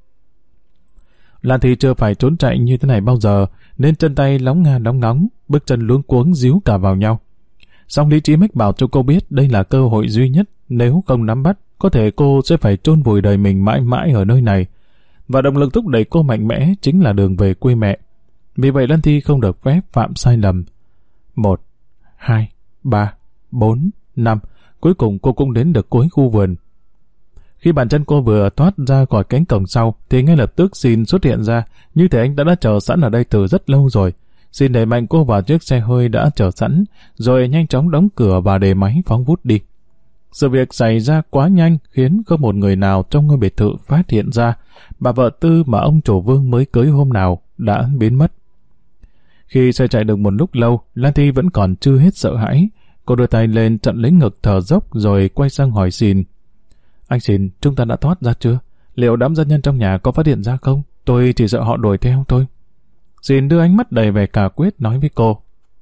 Lan Thi chưa phải trốn chạy như thế này bao giờ, nên chân tay lóng nóng, bước chân luống cuống díu cả vào nhau. Song lý trí mách bảo cho cô biết đây là cơ hội duy nhất, nếu không nắm bắt, có thể cô sẽ phải chôn vùi đời mình mãi mãi ở nơi này. Và động lực thúc đẩy cô mạnh mẽ chính là đường về quê mẹ. Vì vậy Lan Thi không được phép phạm sai lầm. 1, 2, 3, 4, 5, cuối cùng cô cũng đến được cuối khu vườn. Khi bàn chân cô vừa thoát ra khỏi cánh cổng sau, thì ngay lập tức Xin xuất hiện ra, như thể anh đã chờ sẵn ở đây từ rất lâu rồi. Xin đẩy mạnh cô vào chiếc xe hơi đã chờ sẵn, rồi nhanh chóng đóng cửa và để máy phóng vút đi. Sự việc xảy ra quá nhanh khiến không một người nào trong ngôi biệt thự phát hiện ra bà vợ Tư mà ông chủ Vương mới cưới hôm nào đã biến mất. Khi xe chạy được một lúc lâu, Lan Thi vẫn còn chưa hết sợ hãi. Cô đưa tay lên chặn lấy ngực thở dốc rồi quay sang hỏi Xin. Anh Xin, chúng ta đã thoát ra chưa? Liệu đám dân nhân trong nhà có phát hiện ra không? Tôi chỉ sợ họ đuổi theo thôi. Xin đưa ánh mắt đầy vẻ cả quyết nói với cô.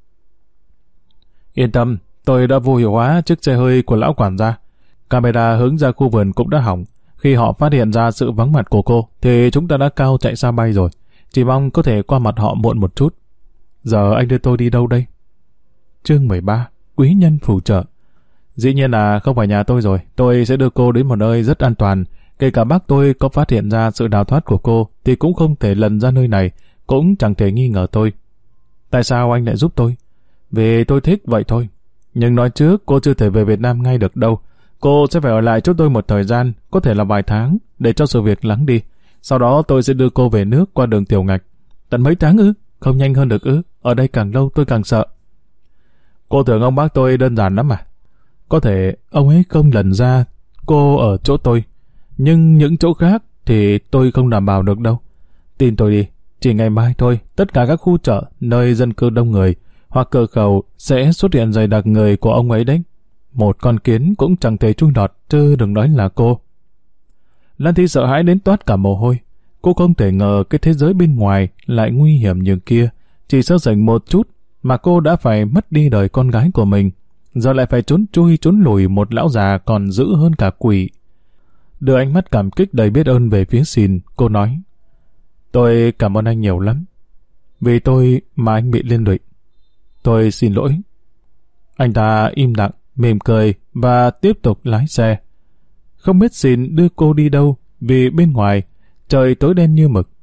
Yên tâm, tôi đã vô hiệu hóa chiếc xe hơi của lão quản gia. Camera hướng ra khu vườn cũng đã hỏng. Khi họ phát hiện ra sự vắng mặt của cô, thì chúng ta đã cao chạy xa bay rồi. Chỉ mong có thể qua mặt họ muộn một chút. Giờ anh đưa tôi đi đâu đây? Chương 13. Quý nhân phù trợ. Dĩ nhiên là không phải nhà tôi rồi. Tôi sẽ đưa cô đến một nơi rất an toàn. Kể cả bác tôi có phát hiện ra sự đào thoát của cô, thì cũng không thể lần ra nơi này, cũng chẳng thể nghi ngờ tôi. Tại sao anh lại giúp tôi? Vì tôi thích vậy thôi. Nhưng nói trước, cô chưa thể về Việt Nam ngay được đâu. Cô sẽ phải ở lại chỗ tôi một thời gian, có thể là vài tháng, để cho sự việc lắng đi. Sau đó tôi sẽ đưa cô về nước qua đường tiểu ngạch. Tận mấy tháng ư? Không nhanh hơn được ư? Ở đây càng lâu tôi càng sợ. Cô tưởng ông bác tôi đơn giản lắm à? Có thể ông ấy không lần ra cô ở chỗ tôi. Nhưng những chỗ khác thì tôi không đảm bảo được đâu. Tin tôi đi, chỉ ngày mai thôi, tất cả các khu chợ, nơi dân cư đông người, hoặc cửa khẩu sẽ xuất hiện dày đặc người của ông ấy đấy. Một con kiến cũng chẳng thể chui lọt, chứ đừng nói là cô. Lan Thi sợ hãi đến toát cả mồ hôi. Cô không thể ngờ cái thế giới bên ngoài lại nguy hiểm như kia. Chỉ sơ sẩy một chút mà cô đã phải mất đi đời con gái của mình. Giờ lại phải trốn chui trốn lùi một lão già còn dữ hơn cả quỷ. Đưa ánh mắt cảm kích đầy biết ơn về phía Xin, cô nói. Tôi cảm ơn anh nhiều lắm. Vì tôi mà anh bị liên lụy. Tôi xin lỗi. Anh ta im lặng, mỉm cười và tiếp tục lái xe. Không biết Xin đưa cô đi đâu, vì bên ngoài trời tối đen như mực.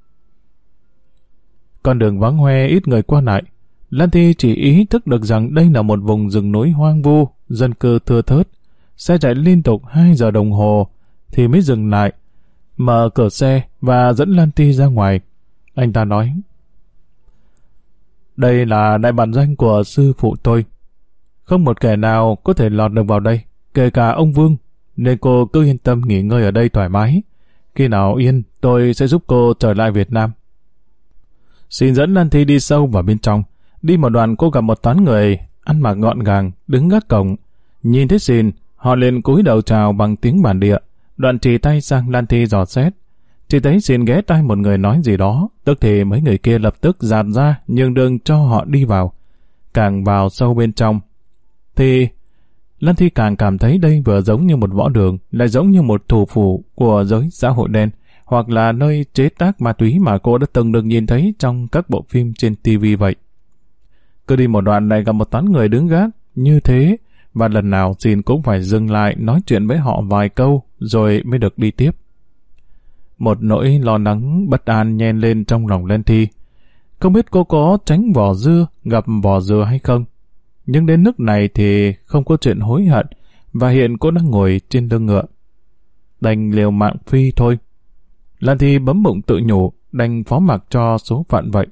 Con đường vắng hoe ít người qua lại. Lan Thi chỉ ý thức được rằng đây là một vùng rừng núi hoang vu, dân cư thưa thớt. Xe chạy liên tục 2 giờ đồng hồ thì mới dừng lại, mở cửa xe và dẫn Lan Thi ra ngoài. Anh ta nói, đây là đại bản doanh của sư phụ tôi. Không một kẻ nào có thể lọt được vào đây, kể cả ông Vương, nên cô cứ yên tâm nghỉ ngơi ở đây thoải mái. Khi nào yên, tôi sẽ giúp cô trở lại Việt Nam. Xin dẫn Lan Thi đi sâu vào bên trong. Đi một đoạn cô gặp một toán người, ăn mặc gọn gàng, đứng gác cổng. Nhìn thấy Xin, họ liền cúi đầu chào bằng tiếng bản địa. Đoạn chỉ tay sang Lan Thi dò xét. Chỉ thấy Xin ghé tai một người nói gì đó, tức thì mấy người kia lập tức dạt ra, nhường đường cho họ đi vào. Càng vào sâu bên trong, thì Lan Thi càng cảm thấy đây vừa giống như một võ đường, lại giống như một thủ phủ của giới xã hội đen, hoặc là nơi chế tác ma túy mà cô đã từng được nhìn thấy trong các bộ phim trên TV vậy. Cứ đi một đoạn lại gặp một toán người đứng gác như thế, và lần nào Xin cũng phải dừng lại nói chuyện với họ vài câu rồi mới được đi tiếp. Một nỗi lo lắng bất an nhen lên trong lòng Lan Thi. Không biết cô có tránh vỏ dưa gặp vỏ dừa hay không. Nhưng đến nước này thì không có chuyện hối hận, và hiện cô đang ngồi trên lưng ngựa. Đành liều mạng phi thôi. Lan Thi bấm bụng tự nhủ, đành phó mặc cho số phận vậy.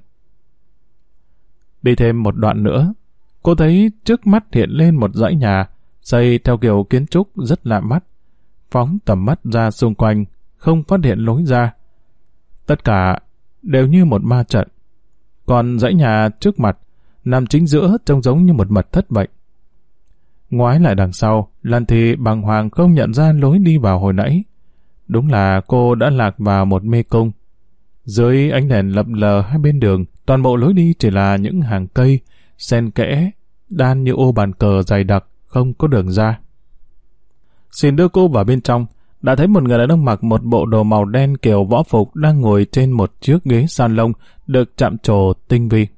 Đi thêm một đoạn nữa, cô thấy trước mắt hiện lên một dãy nhà, xây theo kiểu kiến trúc rất lạ mắt. Phóng tầm mắt ra xung quanh, không phát hiện lối ra. Tất cả đều như một ma trận. Còn dãy nhà trước mặt, nằm chính giữa trông giống như một mật thất vậy. Ngoái lại đằng sau, Lan Thi bàng hoàng không nhận ra lối đi vào hồi nãy. Đúng là cô đã lạc vào một mê cung. Dưới ánh đèn lập lờ hai bên đường, toàn bộ lối đi chỉ là những hàng cây, xen kẽ, đan như ô bàn cờ dày đặc, không có đường ra. Xin đưa cô vào bên trong, đã thấy một người đàn ông mặc một bộ đồ màu đen kiểu võ phục đang ngồi trên một chiếc ghế salon được chạm trổ tinh vi.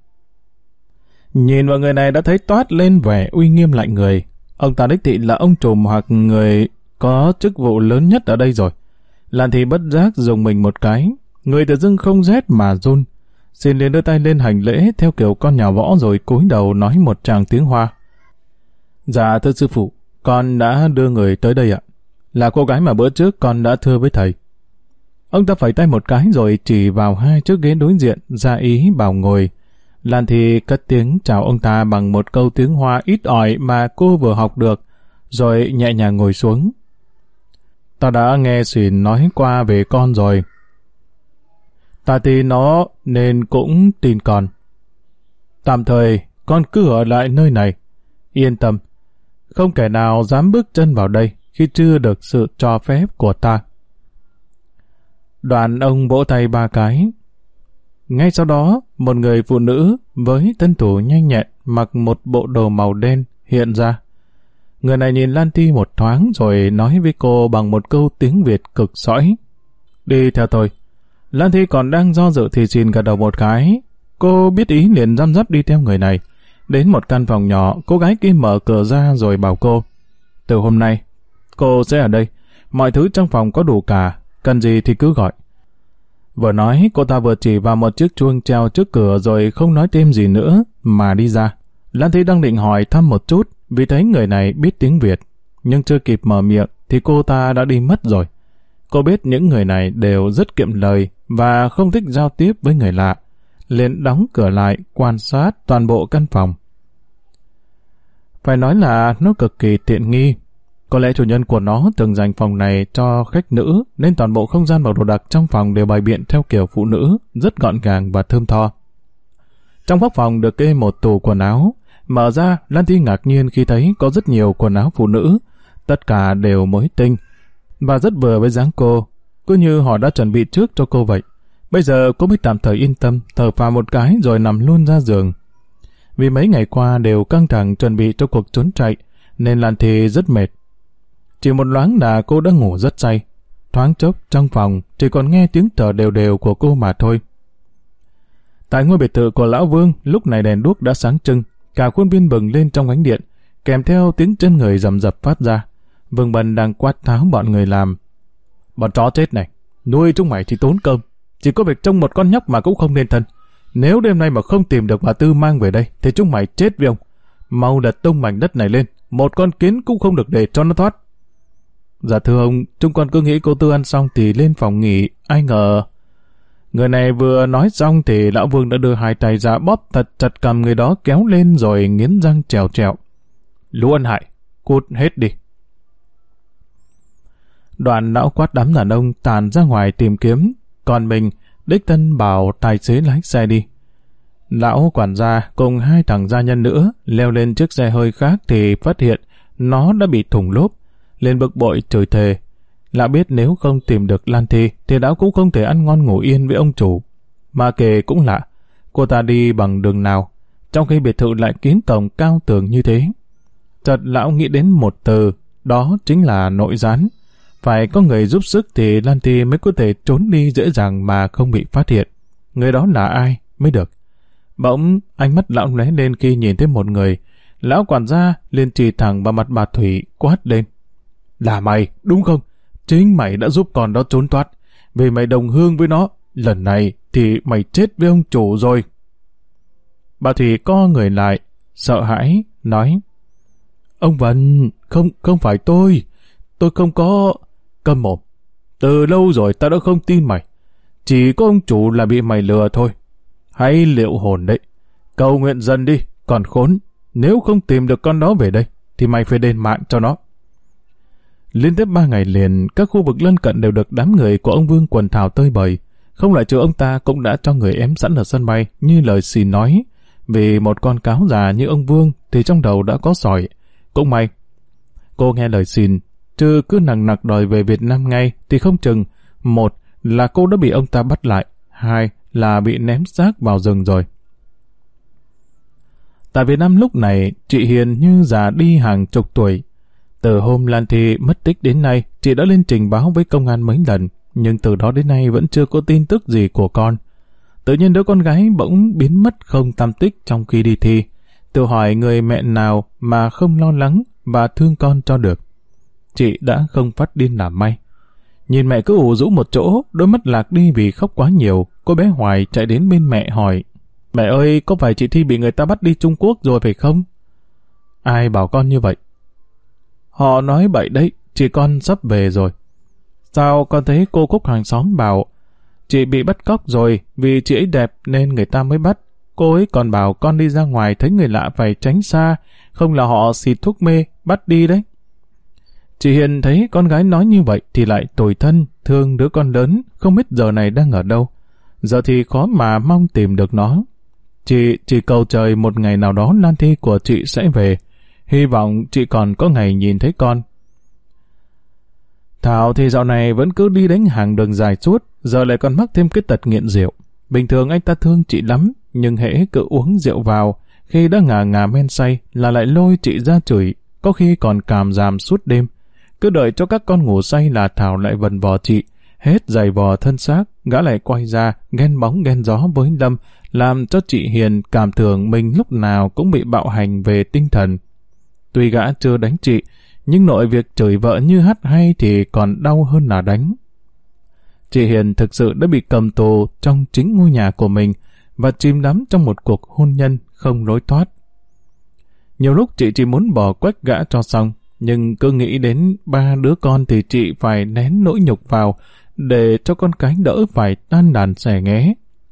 Nhìn vào người này đã thấy toát lên vẻ uy nghiêm lạnh người. Ông ta đích thị là ông trùm hoặc người có chức vụ lớn nhất ở đây rồi. Lan Thi bất giác dùng mình một cái, người tự dưng không rét mà run. Xin liền đưa tay lên hành lễ theo kiểu con nhà võ rồi cúi đầu nói một tràng tiếng Hoa. Dạ thưa sư phụ, con đã đưa người tới đây ạ. là cô gái mà bữa trước con đã thưa với thầy. Ông ta phẩy tay một cái rồi chỉ vào hai chiếc ghế đối diện, ra ý bảo ngồi. Lan Thi cất tiếng chào ông ta bằng một câu tiếng Hoa ít ỏi mà cô vừa học được, rồi nhẹ nhàng ngồi xuống. Ta đã nghe Xìn nói qua về con rồi. Ta tin nó nên cũng tin con. Tạm thời con cứ ở lại nơi này. Yên tâm, không kẻ nào dám bước chân vào đây khi chưa được sự cho phép của ta. Đoạn ông vỗ tay 3 cái. Ngay sau đó, một người phụ nữ với thân thủ nhanh nhẹn mặc một bộ đồ màu đen hiện ra. Người này nhìn Lan Thi một thoáng rồi nói với cô bằng một câu tiếng Việt cực sõi. Đi theo tôi. Lan Thi còn đang do dự thì Xìn gật đầu một cái. Cô biết ý liền răm rắp đi theo người này. Đến một căn phòng nhỏ, cô gái kia mở cửa ra rồi bảo cô. Từ hôm nay, cô sẽ ở đây. Mọi thứ trong phòng có đủ cả. Cần gì thì cứ gọi. Vừa nói, cô ta vừa chỉ vào một chiếc chuông treo trước cửa rồi không nói thêm gì nữa mà đi ra. Lan Thi đang định hỏi thăm một chút vì thấy người này biết tiếng Việt. Nhưng chưa kịp mở miệng thì cô ta đã đi mất rồi. Cô biết những người này đều rất kiệm lời và không thích giao tiếp với người lạ. Liền đóng cửa lại quan sát toàn bộ căn phòng. Phải nói là nó cực kỳ tiện nghi. Có lẽ chủ nhân của nó từng dành phòng này cho khách nữ nên toàn bộ không gian và đồ đạc trong phòng đều bày biện theo kiểu phụ nữ, rất gọn gàng và thơm tho. Trong góc phòng được kê một tủ quần áo. Mở ra, Lan Thi ngạc nhiên khi thấy có rất nhiều quần áo phụ nữ. Tất cả đều mới tinh và rất vừa với dáng cô, cứ như họ đã chuẩn bị trước cho cô vậy. Bây giờ cô mới tạm thời yên tâm, thở phào một cái rồi nằm luôn ra giường. Vì mấy ngày qua đều căng thẳng chuẩn bị cho cuộc trốn chạy, nên Lan Thi rất mệt. Chỉ một loáng là cô đã ngủ rất say. Thoáng chốc trong phòng chỉ còn nghe tiếng thở đều đều của cô mà thôi. Tại ngôi biệt thự của Lão Vương, lúc này đèn đuốc đã sáng trưng, cả khuôn viên bừng lên trong ánh điện, kèm theo tiếng chân người rầm rập phát ra. Vương Bân đang quát tháo bọn người làm. Bọn chó chết này, nuôi chúng mày chỉ tốn cơm, chỉ có việc trông một con nhóc mà cũng không nên thân. Nếu đêm nay mà không tìm được bà Tư mang về đây, thì chúng mày chết với ông. Mau lật tung mảnh đất này lên, một con kiến cũng không được để cho nó thoát. Dạ thưa ông, chúng con cứ nghĩ cô Tư ăn xong thì lên phòng nghỉ, ai ngờ... Người này vừa nói xong thì Lão Vương đã đưa hai tay ra bóp thật chặt cầm người đó kéo lên rồi nghiến răng trèo trèo. Lũ ăn hại, cút hết đi. Đoạn lão quát đám đàn ông tàn ra ngoài tìm kiếm, còn mình đích thân bảo tài xế lái xe đi. Lão quản gia cùng hai thằng gia nhân nữa leo lên chiếc xe hơi khác thì phát hiện nó đã bị thủng lốp, liền bực bội chửi thề. Lão biết nếu không tìm được Lan Thi thì lão cũng không thể ăn ngon ngủ yên với ông chủ. Mà kể cũng lạ, cô ta đi bằng đường nào, trong khi biệt thự lại kín cổng cao tường như thế. Chợt lão nghĩ đến một từ, đó chính là nội gián. Phải có người giúp sức thì Lan Thi mới có thể trốn đi dễ dàng mà không bị phát hiện. Người đó là ai mới được? Bỗng ánh mắt lão lóe lên khi nhìn thấy một người. Lão quản gia liền chỉ thẳng vào mặt bà Thủy quát lên. Là mày, đúng không? Chính mày đã giúp con đó trốn thoát. Vì mày đồng hương với nó, lần này thì mày chết với ông chủ rồi. Bà Thủy co người lại, sợ hãi, nói. Ông Vân, không phải tôi không có... Câm mồm. Từ lâu rồi ta đã không tin mày. Chỉ có ông chủ là bị mày lừa thôi. Hãy liệu hồn đấy. Cầu nguyện dần đi, còn khốn. Nếu không tìm được con đó về đây, thì mày phải đền mạng cho nó. Liên tiếp 3 ngày liền, các khu vực lân cận đều được đám người của ông Vương quần thảo tơi bời. Không loại trừ ông ta cũng đã cho người ém sẵn ở sân bay, như lời Xìn nói. Vì một con cáo già như ông Vương thì trong đầu đã có sỏi. Cũng may, cô nghe lời Xìn, chứ cứ nằng nặc đòi về Việt Nam ngay thì không chừng, một là cô đã bị ông ta bắt lại, hai là bị ném xác vào rừng rồi. Tại Việt Nam lúc này, chị Hiền như già đi hàng chục tuổi. Từ hôm Lan Thi mất tích đến nay, chị đã lên trình báo với công an mấy lần, nhưng từ đó đến nay vẫn chưa có tin tức gì của con. Tự nhiên đứa con gái bỗng biến mất không tăm tích trong khi đi thi. Tự hỏi người mẹ nào mà không lo lắng và thương con cho được. Chị đã không phát điên làm may. Nhìn mẹ cứ ủ rũ một chỗ, đôi mắt lạc đi vì khóc quá nhiều, cô bé Hoài chạy đến bên mẹ hỏi. Mẹ ơi, có phải chị Thi bị người ta bắt đi Trung Quốc rồi phải không? Ai bảo con như vậy? Họ nói bậy đấy, chị con sắp về rồi. Sao con thấy cô Cúc hàng xóm bảo chị bị bắt cóc rồi, vì chị ấy đẹp nên người ta mới bắt. Cô ấy còn bảo con đi ra ngoài thấy người lạ phải tránh xa, không là họ xịt thuốc mê, bắt đi đấy. Chị Hiền thấy con gái nói như vậy thì lại tủi thân, thương đứa con lớn, không biết giờ này đang ở đâu. Giờ thì khó mà mong tìm được nó. Chị chỉ cầu trời một ngày nào đó Lan Thi của chị sẽ về. Hy vọng chị còn có ngày nhìn thấy con. Thảo thì dạo này vẫn cứ đi đánh hàng đường dài suốt, giờ lại còn mắc thêm cái tật nghiện rượu. Bình thường anh ta thương chị lắm, nhưng hễ cứ uống rượu vào, khi đã ngà men say là lại lôi chị ra chửi, có khi còn càm ràm suốt đêm. Cứ đợi cho các con ngủ say là Thảo lại vần vò chị, hết giày vò thân xác, gã lại quay ra, ghen bóng ghen gió với Lâm, làm cho chị Hiền cảm tưởng mình lúc nào cũng bị bạo hành về tinh thần. Tuy gã chưa đánh chị, nhưng nội việc chửi vợ như hát hay thì còn đau hơn là đánh. Chị Hiền thực sự đã bị cầm tù trong chính ngôi nhà của mình và chìm đắm trong một cuộc hôn nhân không lối thoát. Nhiều lúc chị chỉ muốn bỏ quách gã cho xong, nhưng cứ nghĩ đến 3 đứa con thì chị phải nén nỗi nhục vào để cho con cái đỡ phải tan đàn xẻ nghé.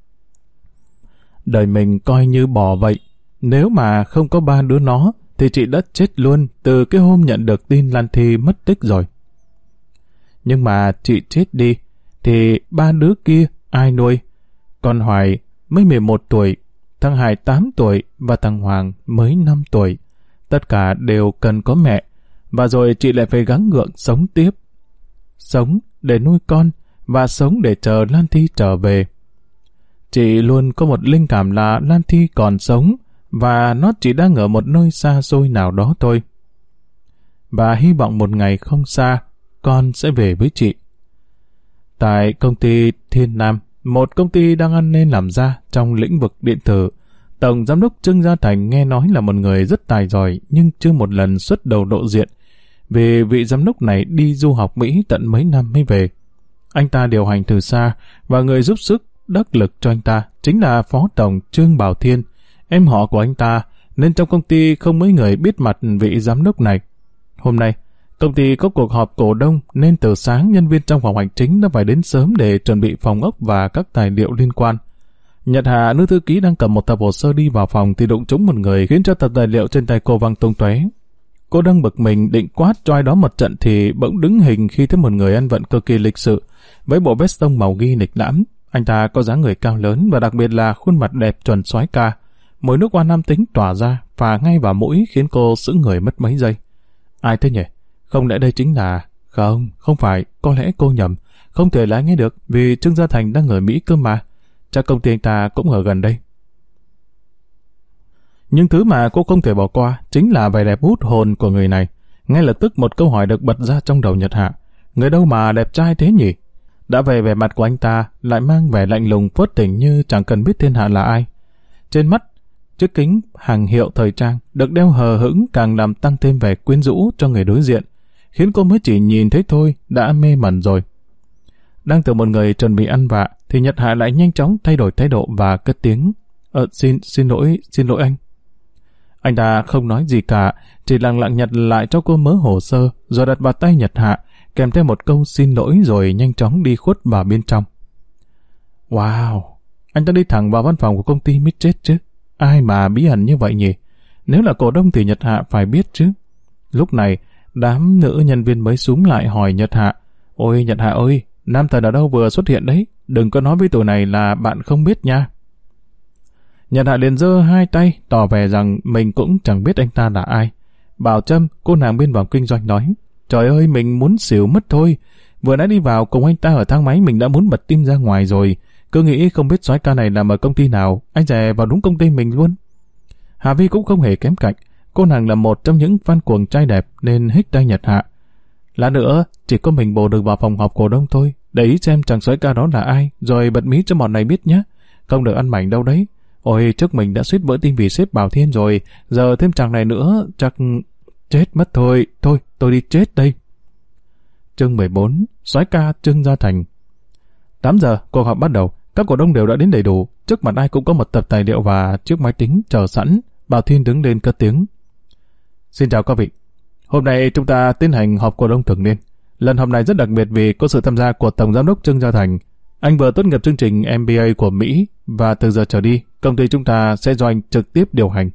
Đời mình coi như bỏ vậy. Nếu mà không có 3 đứa nó thì chị đã chết luôn từ cái hôm nhận được tin Lan Thi mất tích rồi. Nhưng mà chị chết đi thì 3 đứa kia ai nuôi? Con Hoài mới 11 tuổi, thằng Hải 8 tuổi và thằng Hoàng mới 5 tuổi. Tất cả đều cần có mẹ, và rồi chị lại phải gắng gượng sống tiếp. Sống để nuôi con và sống để chờ Lan Thi trở về. Chị luôn có một linh cảm là Lan Thi còn sống và nó chỉ đang ở một nơi xa xôi nào đó thôi. Và hy vọng một ngày không xa, con sẽ về với chị. Tại công ty Thiên Nam, một công ty đang ăn nên làm ra trong lĩnh vực điện tử, Tổng Giám đốc Trương Gia Thành nghe nói là một người rất tài giỏi nhưng chưa một lần xuất đầu lộ diện, vì vị giám đốc này đi du học Mỹ tận mấy năm mới về. Anh ta điều hành từ xa và người giúp sức đắc lực cho anh ta chính là Phó Tổng Trương Bảo Thiên, em họ của anh ta, nên trong công ty không mấy người biết mặt vị giám đốc này. Hôm nay, công ty có cuộc họp cổ đông nên từ sáng nhân viên trong phòng hành chính đã phải đến sớm để chuẩn bị phòng ốc và các tài liệu liên quan. Nhật Hà, nữ thư ký đang cầm một tập hồ sơ đi vào phòng thì đụng trúng một người khiến cho tập tài liệu trên tay cô văng tung tóe. Cô đang bực mình định quát cho ai đó một trận thì bỗng đứng hình khi thấy một người ăn vận cực kỳ lịch sự với bộ vest tông màu ghi lịch lãm. Anh ta có dáng người cao lớn và đặc biệt là khuôn mặt đẹp chuẩn soái ca. Mùi nước hoa nam tính tỏa ra phả ngay vào mũi khiến cô sững người mất mấy giây. Ai thế nhỉ? Không lẽ đây chính là... Không phải, có lẽ cô nhầm. Không thể là anh ấy được vì Trương Gia Thành đang ở Mỹ cơ mà. Chắc công ty anh ta cũng ở gần đây. Nhưng thứ mà cô không thể bỏ qua chính là vẻ đẹp hút hồn của người này. Ngay lập tức một câu hỏi được bật ra trong đầu Nhật Hạ. Người đâu mà đẹp trai thế nhỉ? Đã về vẻ mặt của anh ta lại mang vẻ lạnh lùng phớt tỉnh như chẳng cần biết thiên hạ là ai. Trên mắt, chiếc kính hàng hiệu thời trang được đeo hờ hững càng làm tăng thêm vẻ quyến rũ cho người đối diện, khiến cô mới chỉ nhìn thấy thôi đã mê mẩn rồi. Đang từ một người chuẩn bị ăn vạ thì Nhật Hạ lại nhanh chóng thay đổi thái độ và cất tiếng. Xin lỗi anh. Anh ta không nói gì cả, chỉ lặng lặng nhặt lại cho cô mớ hồ sơ rồi đặt vào tay Nhật Hạ kèm theo một câu xin lỗi rồi nhanh chóng đi khuất vào bên trong. Wow, anh ta đi thẳng vào văn phòng của công ty mới chết chứ. Ai mà bí ẩn như vậy nhỉ? Nếu là cổ đông thì Nhật Hạ phải biết chứ. Lúc này, đám nữ nhân viên mới xúm lại hỏi Nhật Hạ. Ôi Nhật Hạ ơi, nam thần ở đâu vừa xuất hiện đấy? Đừng có nói với tụi này là bạn không biết nha. Nhật Hạ liền giơ hai tay, tỏ vẻ rằng mình cũng chẳng biết anh ta là ai. Bảo Trâm, cô nàng bên phòng kinh doanh nói. Trời ơi, mình muốn xỉu mất thôi. Vừa nãy đi vào cùng anh ta ở thang máy mình đã muốn bật tim ra ngoài rồi. Cứ nghĩ không biết soái ca này làm ở công ty nào, anh dè vào đúng công ty mình luôn. Hà Vi cũng không hề kém cạnh. Cô nàng là một trong những fan cuồng trai đẹp nên hích tay Nhật Hạ. Lát nữa, chỉ có mình bồ được vào phòng họp cổ đông thôi. Để ý xem chàng soái ca đó là ai, rồi bật mí cho bọn này biết nhé. Không được ăn mảnh đâu đấy. Ôi, trước mình đã suýt vỡ tim vì sếp Bảo Thiên rồi. Giờ thêm chàng này nữa, chắc... chết mất thôi. Thôi, tôi đi chết đây. Chương 14. Soái ca Trương Gia Thành. 8 giờ, cuộc họp bắt đầu. Các cổ đông đều đã đến đầy đủ. Trước mặt ai cũng có một tập tài liệu và chiếc máy tính chờ sẵn. Bảo Thiên đứng lên cất tiếng. Xin chào các vị. Hôm nay chúng ta tiến hành họp cổ đông thường niên. Lần họp này rất đặc biệt vì có sự tham gia của Tổng Giám đốc Trương Gia Thành. Anh vừa tốt nghiệp chương trình MBA của Mỹ và từ giờ trở đi, công ty chúng ta sẽ do anh trực tiếp điều hành.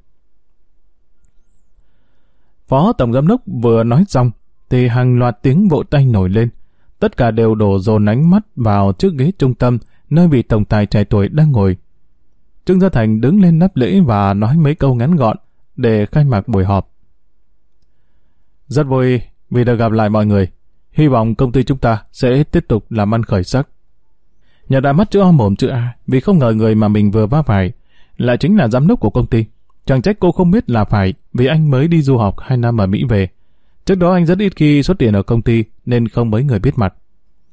Phó Tổng Giám đốc vừa nói xong, thì hàng loạt tiếng vỗ tay nổi lên. Tất cả đều đổ dồn ánh mắt vào chiếc ghế trung tâm, nơi vị tổng tài trẻ tuổi đang ngồi. Trương Gia Thành đứng lên đáp lễ và nói mấy câu ngắn gọn để khai mạc buổi họp. Rất vui vì được gặp lại mọi người. Hy vọng công ty chúng ta sẽ tiếp tục làm ăn khởi sắc. Nhật đã mắt chữ O mồm chữ A vì không ngờ người mà mình vừa va phải lại chính là giám đốc của công ty. Chẳng trách cô không biết là phải vì anh mới đi du học 2 năm ở Mỹ về. Trước đó anh rất ít khi xuất hiện ở công ty nên không mấy người biết mặt.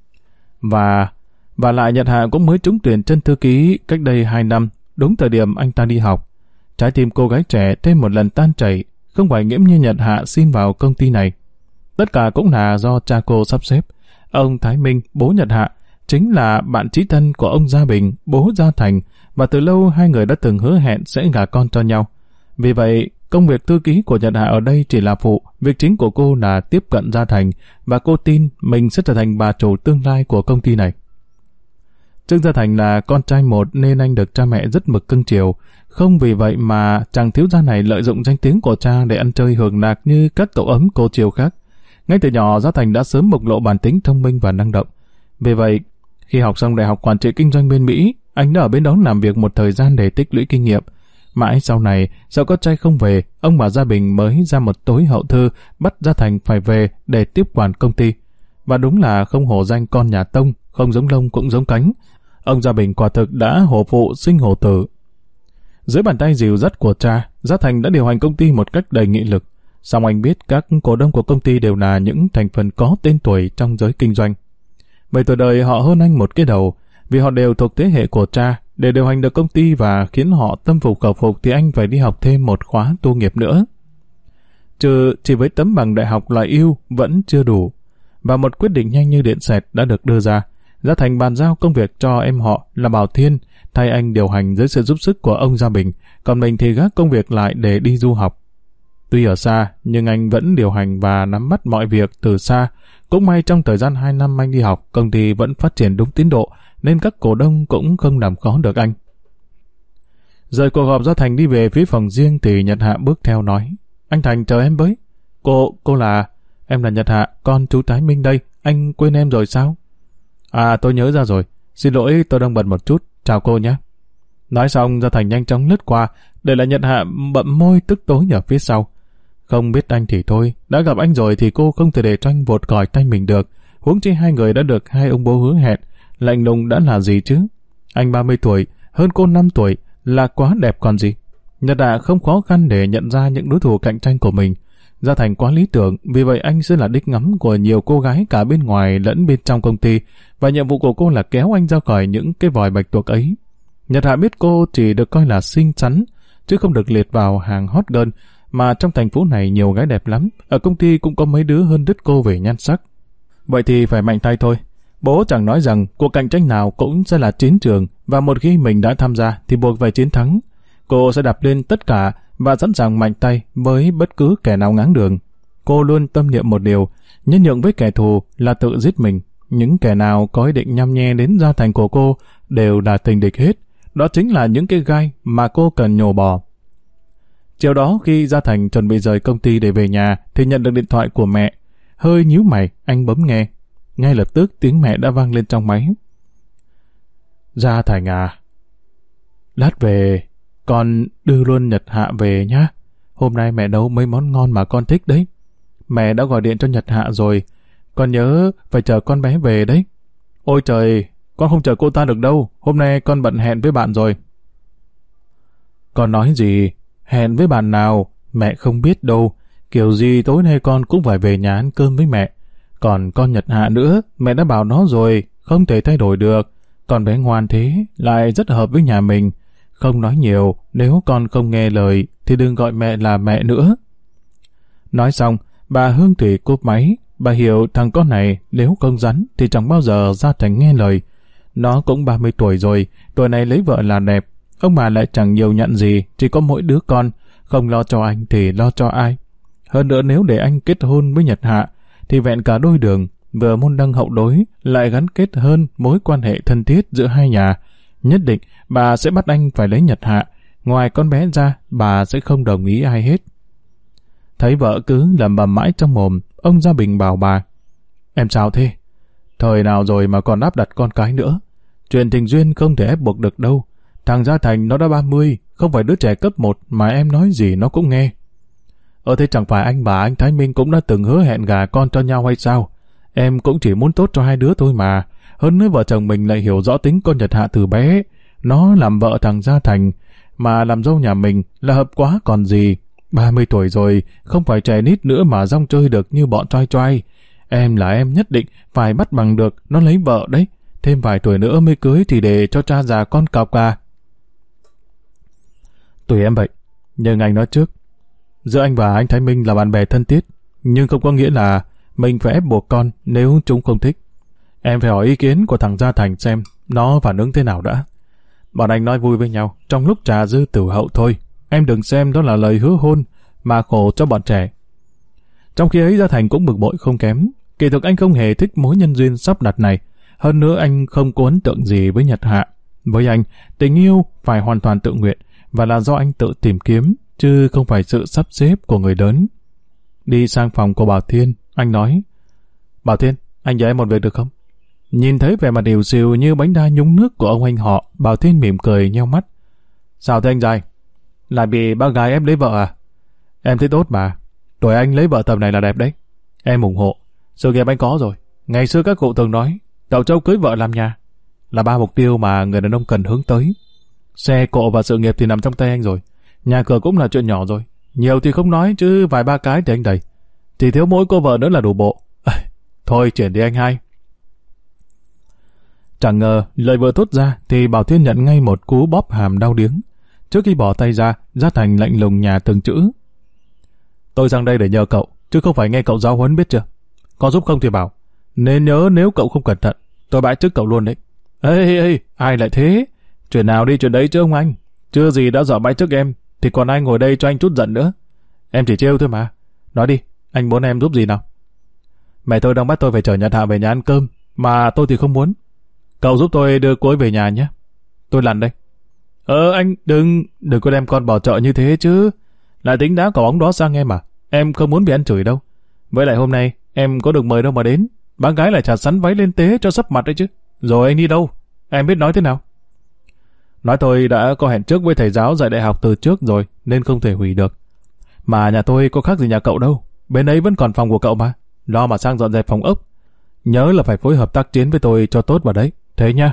Và lại Nhật Hạ cũng mới trúng tuyển chân thư ký cách đây 2 năm, đúng thời điểm anh ta đi học. Trái tim cô gái trẻ thêm một lần tan chảy, không phải nghiễm như Nhật Hạ xin vào công ty này. Tất cả cũng là do cha cô sắp xếp. Ông Thái Minh, bố Nhật Hạ, chính là bạn chí thân của ông Gia Bình, bố Gia Thành, và từ lâu hai người đã từng hứa hẹn sẽ gả con cho nhau. Vì vậy, công việc thư ký của Nhật Hạ ở đây chỉ là phụ, việc chính của cô là tiếp cận Gia Thành, và cô tin mình sẽ trở thành bà chủ tương lai của công ty này. Trương Gia Thành là con trai một nên anh được cha mẹ rất mực cưng chiều, không vì vậy mà chàng thiếu gia này lợi dụng danh tiếng của cha để ăn chơi hưởng lạc như các cậu ấm cô chiều khác. Ngay từ nhỏ, Gia Thành đã sớm bộc lộ bản tính thông minh và năng động. Vì vậy, khi học xong đại học quản trị kinh doanh bên Mỹ, anh đã ở bên đó làm việc một thời gian để tích lũy kinh nghiệm. Mãi sau này, sợ con trai không về, ông bà Gia Bình mới ra một tối hậu thư bắt Gia Thành phải về để tiếp quản công ty. Và đúng là không hổ danh con nhà Tông, không giống lông cũng giống cánh. Ông Gia Bình quả thực đã hổ phụ sinh hổ tử. Dưới bàn tay dìu dắt của cha, Gia Thành đã điều hành công ty một cách đầy nghị lực. Song anh biết các cổ đông của công ty đều là những thành phần có tên tuổi trong giới kinh doanh. Bởi tuổi đời họ hơn anh một cái đầu, vì họ đều thuộc thế hệ của cha. Để điều hành được công ty và khiến họ tâm phục khẩu phục thì anh phải đi học thêm một khóa tu nghiệp nữa. Chỉ với tấm bằng đại học loại ưu vẫn chưa đủ. Và một quyết định nhanh như điện xẹt đã được đưa ra. Gia Thành bàn giao công việc cho em họ là Bảo Thiên, thay anh điều hành dưới sự giúp sức của ông Gia Bình, còn mình thì gác công việc lại để đi du học. Tuy ở xa, nhưng anh vẫn điều hành và nắm bắt mọi việc từ xa. Cũng may trong thời gian 2 năm anh đi học, công ty vẫn phát triển đúng tiến độ, nên các cổ đông cũng không làm khó được anh. Rời cuộc họp, Gia Thành đi về phía phòng riêng thì Nhật Hạ bước theo nói: Anh Thành chờ em với. Cô là... Em là Nhật Hạ, con chú Thái Minh đây, anh quên em rồi sao? À, tôi nhớ ra rồi, xin lỗi tôi đang bận một chút, chào cô nhé. Nói xong, Gia Thành nhanh chóng lướt qua, để lại Nhật Hạ bậm môi tức tối ở phía sau. Không biết anh thì thôi, đã gặp anh rồi thì cô không thể để cho anh vụt còi tay mình được, huống chi hai người đã được hai ông bố hứa hẹn, lạnh lùng đã là gì chứ? Anh 30 tuổi, hơn cô 5 tuổi, là quá đẹp còn gì. Nhật Hạ không khó khăn để nhận ra những đối thủ cạnh tranh của mình. Gia Thành quá lý tưởng, vì vậy anh sẽ là đích ngắm của nhiều cô gái cả bên ngoài lẫn bên trong công ty, và nhiệm vụ của cô là kéo anh ra khỏi những cái vòi bạch tuộc ấy. Nhật Hạ biết cô chỉ được coi là xinh xắn, chứ không được liệt vào hàng hot girl, mà trong thành phố này nhiều gái đẹp lắm, ở công ty cũng có mấy đứa hơn đứt cô về nhan sắc. Vậy thì phải mạnh tay thôi. Bố chẳng nói rằng cuộc cạnh tranh nào cũng sẽ là chiến trường, và một khi mình đã tham gia thì buộc phải chiến thắng. Cô sẽ đạp lên tất cả và sẵn sàng mạnh tay với bất cứ kẻ nào ngáng đường. Cô luôn tâm niệm một điều, nhân nhượng với kẻ thù là tự giết mình. Những kẻ nào có ý định nhăm nhe đến Gia Thành của cô đều là tình địch hết. Đó chính là những cái gai mà cô cần nhổ bỏ. Chiều đó khi Gia Thành chuẩn bị rời công ty để về nhà thì nhận được điện thoại của mẹ. Hơi nhíu mày, anh bấm nghe. Ngay lập tức tiếng mẹ đã vang lên trong máy. Gia Thành à, lát về con đưa luôn Nhật Hạ về nhá. Hôm nay mẹ nấu mấy món ngon mà con thích đấy. Mẹ đã gọi điện cho Nhật Hạ rồi. Con nhớ phải chờ con bé về đấy. Ôi trời, con không chờ cô ta được đâu. Hôm nay con bận hẹn với bạn rồi. Con nói gì? Hẹn với bạn nào? Mẹ không biết đâu. Kiểu gì tối nay con cũng phải về nhà ăn cơm với mẹ. Còn con Nhật Hạ nữa, mẹ đã bảo nó rồi, không thể thay đổi được. Con bé ngoan thế, lại rất hợp với nhà mình. Không nói nhiều, nếu con không nghe lời thì đừng gọi mẹ là mẹ nữa. Nói xong, bà Hương Thủy cúp máy. Bà hiểu thằng con này nếu không rắn thì chẳng bao giờ Gia Thành nghe lời. Nó cũng 30 tuổi rồi, tuổi này lấy vợ là đẹp. Ông bà lại chẳng nhiều nhận gì, chỉ có mỗi đứa con. Không lo cho anh thì lo cho ai? Hơn nữa nếu để anh kết hôn với Nhật Hạ, thì vẹn cả đôi đường, vừa môn đăng hậu đối, lại gắn kết hơn mối quan hệ thân thiết giữa hai nhà. Nhất định, bà sẽ bắt anh phải lấy Nhật Hạ. Ngoài con bé ra, bà sẽ không đồng ý ai hết. Thấy vợ cứ lẩm bẩm mãi trong mồm, ông Gia Bình bảo bà: Em sao thế? Thời nào rồi mà còn áp đặt con cái nữa? Chuyện tình duyên không thể ép buộc được đâu. Thằng Gia Thành nó đã 30, không phải đứa trẻ cấp 1 mà em nói gì nó cũng nghe. Thế chẳng phải anh bà anh Thái Minh cũng đã từng hứa hẹn gả con cho nhau hay sao? Em cũng chỉ muốn tốt cho hai đứa thôi mà. Hơn nữa vợ chồng mình lại hiểu rõ tính con Nhật Hạ từ bé. Nó làm vợ thằng Gia Thành, mà làm dâu nhà mình là hợp quá còn gì. 30 tuổi rồi, không phải trẻ nít nữa mà rong chơi được như bọn trai trai. Em là em nhất định phải bắt bằng được nó lấy vợ đấy. Thêm vài tuổi nữa mới cưới thì để cho cha già con cọc à. Tùy em vậy, nhưng anh nói trước, giữa anh và anh Thái Minh là bạn bè thân thiết, nhưng không có nghĩa là mình phải ép buộc con nếu chúng không thích. Em phải hỏi ý kiến của thằng Gia Thành xem nó phản ứng thế nào đã. Bọn anh nói vui với nhau trong lúc trà dư tử hậu thôi. Em đừng xem đó là lời hứa hôn mà khổ cho bọn trẻ. Trong khi ấy Gia Thành cũng bực bội không kém. Kỳ thực anh không hề thích mối nhân duyên sắp đặt này. Hơn nữa anh không có ấn tượng gì với Nhật Hạ. Với anh, tình yêu phải hoàn toàn tự nguyện và là do anh tự tìm kiếm, chứ không phải sự sắp xếp của người lớn. Đi sang phòng của Bảo Thiên, anh nói: Bảo Thiên, anh nhờ em một việc được không? Nhìn thấy vẻ mặt đều xìu như bánh đa nhúng nước của ông anh họ, Bảo Thiên mỉm cười nheo mắt. Sao thế anh trai? Lại bị bác gái ép lấy vợ à? Em thấy tốt mà. Tuổi anh lấy vợ tầm này là đẹp đấy. Em ủng hộ. Sự nghiệp anh có rồi. Ngày xưa các cụ từng nói, cậu Châu cưới vợ làm nhà là 3 mục tiêu mà người đàn ông cần hướng tới. Xe cộ và sự nghiệp thì nằm trong tay anh rồi. Nhà cửa cũng là chuyện nhỏ rồi. Nhiều thì không nói, chứ vài ba cái thì anh đầy. Chỉ thiếu mỗi cô vợ nữa là đủ bộ. Thôi chuyển đi anh hai. Chẳng ngờ lời vừa thốt ra thì Bảo Thiên nhận ngay một cú bóp hàm đau điếng. Trước khi bỏ tay ra, Gia Thành lạnh lùng nhả từng chữ: Tôi sang đây để nhờ cậu, chứ không phải nghe cậu giáo huấn, biết chưa? Có giúp không thì bảo. Nên nhớ nếu cậu không cẩn thận, tôi bãi chức cậu luôn đấy. Ê, ai lại thế? Chuyện nào đi chuyện đấy chứ ông anh. Chưa gì đã dọa bãi chức em, thì còn ai ngồi đây cho anh chút giận nữa. Em chỉ trêu thôi mà. Nói đi, anh muốn em giúp gì nào? Mẹ tôi đang bắt tôi phải chở Nhật Hạ về nhà ăn cơm, mà tôi thì không muốn. Cậu giúp tôi đưa cô ấy về nhà nhé. Tôi lặn đây. Anh đừng có đem con bỏ chợ như thế chứ. Lại tính đá quả bóng đó sang em à? Em không muốn bị ăn chửi đâu. Với lại hôm nay em có được mời đâu mà đến. Bác gái lại chả sắn váy lên tế cho sấp mặt đấy chứ. Rồi anh đi đâu? Em biết nói thế nào? Nói tôi đã có hẹn trước với thầy giáo dạy đại học từ trước rồi, nên không thể hủy được. Mà nhà tôi có khác gì nhà cậu đâu. Bên ấy vẫn còn phòng của cậu mà. Lo mà sang dọn dẹp phòng ốc. Nhớ là phải phối hợp tác chiến với tôi cho tốt vào đấy. Thế nha.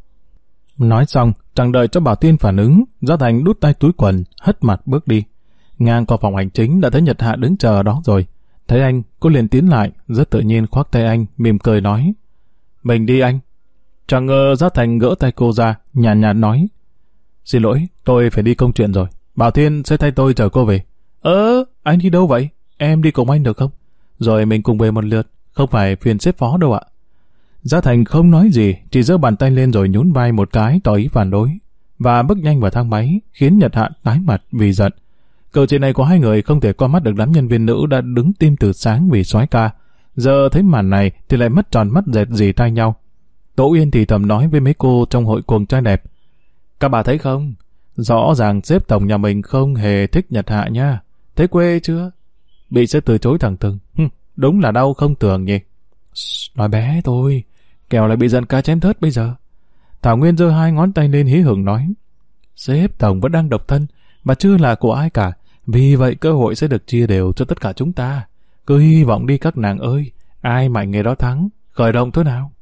Nói xong, chẳng đợi cho Bảo Thiên phản ứng, Gia Thành đút tay túi quần, hất mặt bước đi. Ngang qua phòng hành chính đã thấy Nhật Hạ đứng chờ đó rồi. Thấy anh, cô liền tiến lại, rất tự nhiên khoác tay anh, mỉm cười nói: Mình đi anh. Chẳng ngờ Gia Thành gỡ tay cô ra, nhàn nhạt nói: Xin lỗi, tôi phải đi công chuyện rồi. Bảo Thiên sẽ thay tôi chở cô về. Anh đi đâu vậy? Em đi cùng anh được không? Rồi mình cùng về một lượt, không phải phiền xếp phó đâu ạ. Gia Thành không nói gì, chỉ giơ bàn tay lên rồi nhún vai một cái tỏ ý phản đối, và bước nhanh vào thang máy, khiến Nhật Hạ tái mặt vì giận. Cử chỉ này của hai người không thể qua mắt được đám nhân viên nữ đã đứng tim từ sáng vì soái ca. Giờ thấy màn này thì lại mất tròn mắt dẹt dì tai nhau. Tố Uyên thì thầm nói với mấy cô trong hội cuồng trai đẹp: Các bà thấy không? Rõ ràng sếp tổng nhà mình không hề thích Nhật Hạ nha. Thấy quê chưa? Bị sếp từ chối thẳng thừng. Đúng là đau không tưởng nhỉ. Nói bé thôi, kẻo lại bị giận cá chém thớt bây giờ. Thảo Nguyên giơ 2 ngón tay lên hí hửng nói: Sếp tổng vẫn đang độc thân và chưa là của ai cả, vì vậy cơ hội sẽ được chia đều cho tất cả chúng ta. Cứ hy vọng đi các nàng ơi, ai mạnh người đó thắng. Khởi động thôi nào.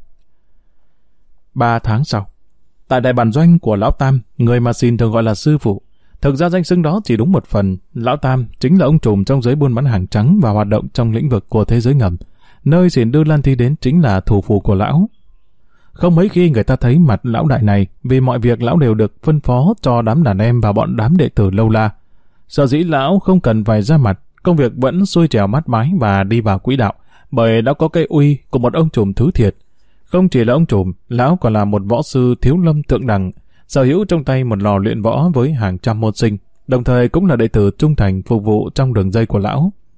3 tháng sau, tại đại bản doanh của Lão Tam, người mà xin thường gọi là sư phụ, thực ra danh xưng đó chỉ đúng một phần. Lão Tam chính là ông trùm trong giới buôn bán hàng trắng và hoạt động trong lĩnh vực của thế giới ngầm. Nơi xin đưa Lan Thi đến chính là thủ phủ của lão. Không mấy khi người ta thấy mặt lão đại này, vì mọi việc lão đều được phân phó cho đám đàn em và bọn đám đệ tử lâu la. Sở dĩ lão không cần phải ra mặt, công việc vẫn xuôi trèo mát mái và đi vào quỹ đạo, bởi đã có cái uy của một ông trùm thứ thiệt. Không chỉ là ông trùm, lão còn là một võ sư thiếu lâm thượng đẳng, sở hữu trong tay một lò luyện võ với hàng trăm môn sinh, đồng thời cũng là đệ tử trung thành phục vụ trong đường dây của lão.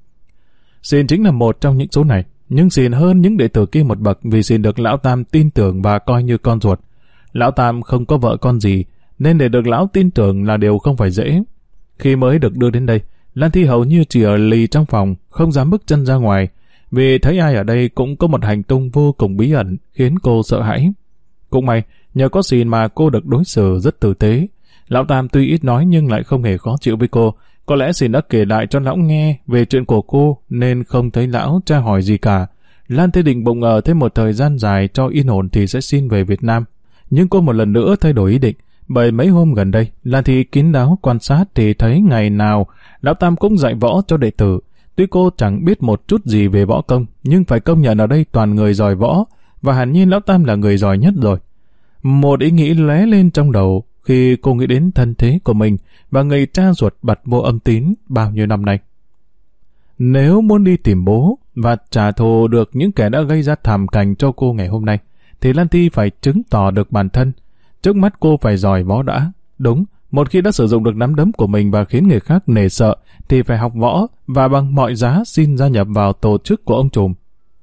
Xin chính là một trong những số này, nhưng xin hơn những đệ tử kia một bậc vì xin được Lão Tam tin tưởng và coi như con ruột. Lão Tam không có vợ con gì, nên để được Lão tin tưởng là điều không phải dễ. Khi mới được đưa đến đây, Lan Thi hầu như chỉ ở lì trong phòng, không dám bước chân ra ngoài, vì thấy ai ở đây cũng có một hành tung vô cùng bí ẩn, khiến cô sợ hãi. Cũng may, nhờ có xin mà cô được đối xử rất tử tế. Lão Tam tuy ít nói nhưng lại không hề khó chịu với cô. Có lẽ xin đã kể lại cho lão nghe về chuyện của cô nên không thấy lão tra hỏi gì cả. Lan Thi định bụng ở thêm một thời gian dài cho yên ổn thì sẽ xin về Việt Nam. Nhưng cô một lần nữa thay đổi ý định, bởi mấy hôm gần đây, Lan Thi kín đáo quan sát thì thấy ngày nào Lão Tam cũng dạy võ cho đệ tử. Tuy cô chẳng biết một chút gì về võ công, nhưng phải công nhận ở đây toàn người giỏi võ, và hẳn nhiên Lão Tam là người giỏi nhất rồi. Một ý nghĩ lóe lên trong đầu khi cô nghĩ đến thân thế của mình và người cha ruột bặt vô âm tín bao nhiêu năm nay. Nếu muốn đi tìm bố và trả thù được những kẻ đã gây ra thảm cảnh cho cô ngày hôm nay, thì Lan Thi phải chứng tỏ được bản thân. Trước mắt cô phải giỏi võ đã. Đúng, một khi đã sử dụng được nắm đấm của mình và khiến người khác nể sợ, thì phải học võ và bằng mọi giá xin gia nhập vào tổ chức của ông trùm.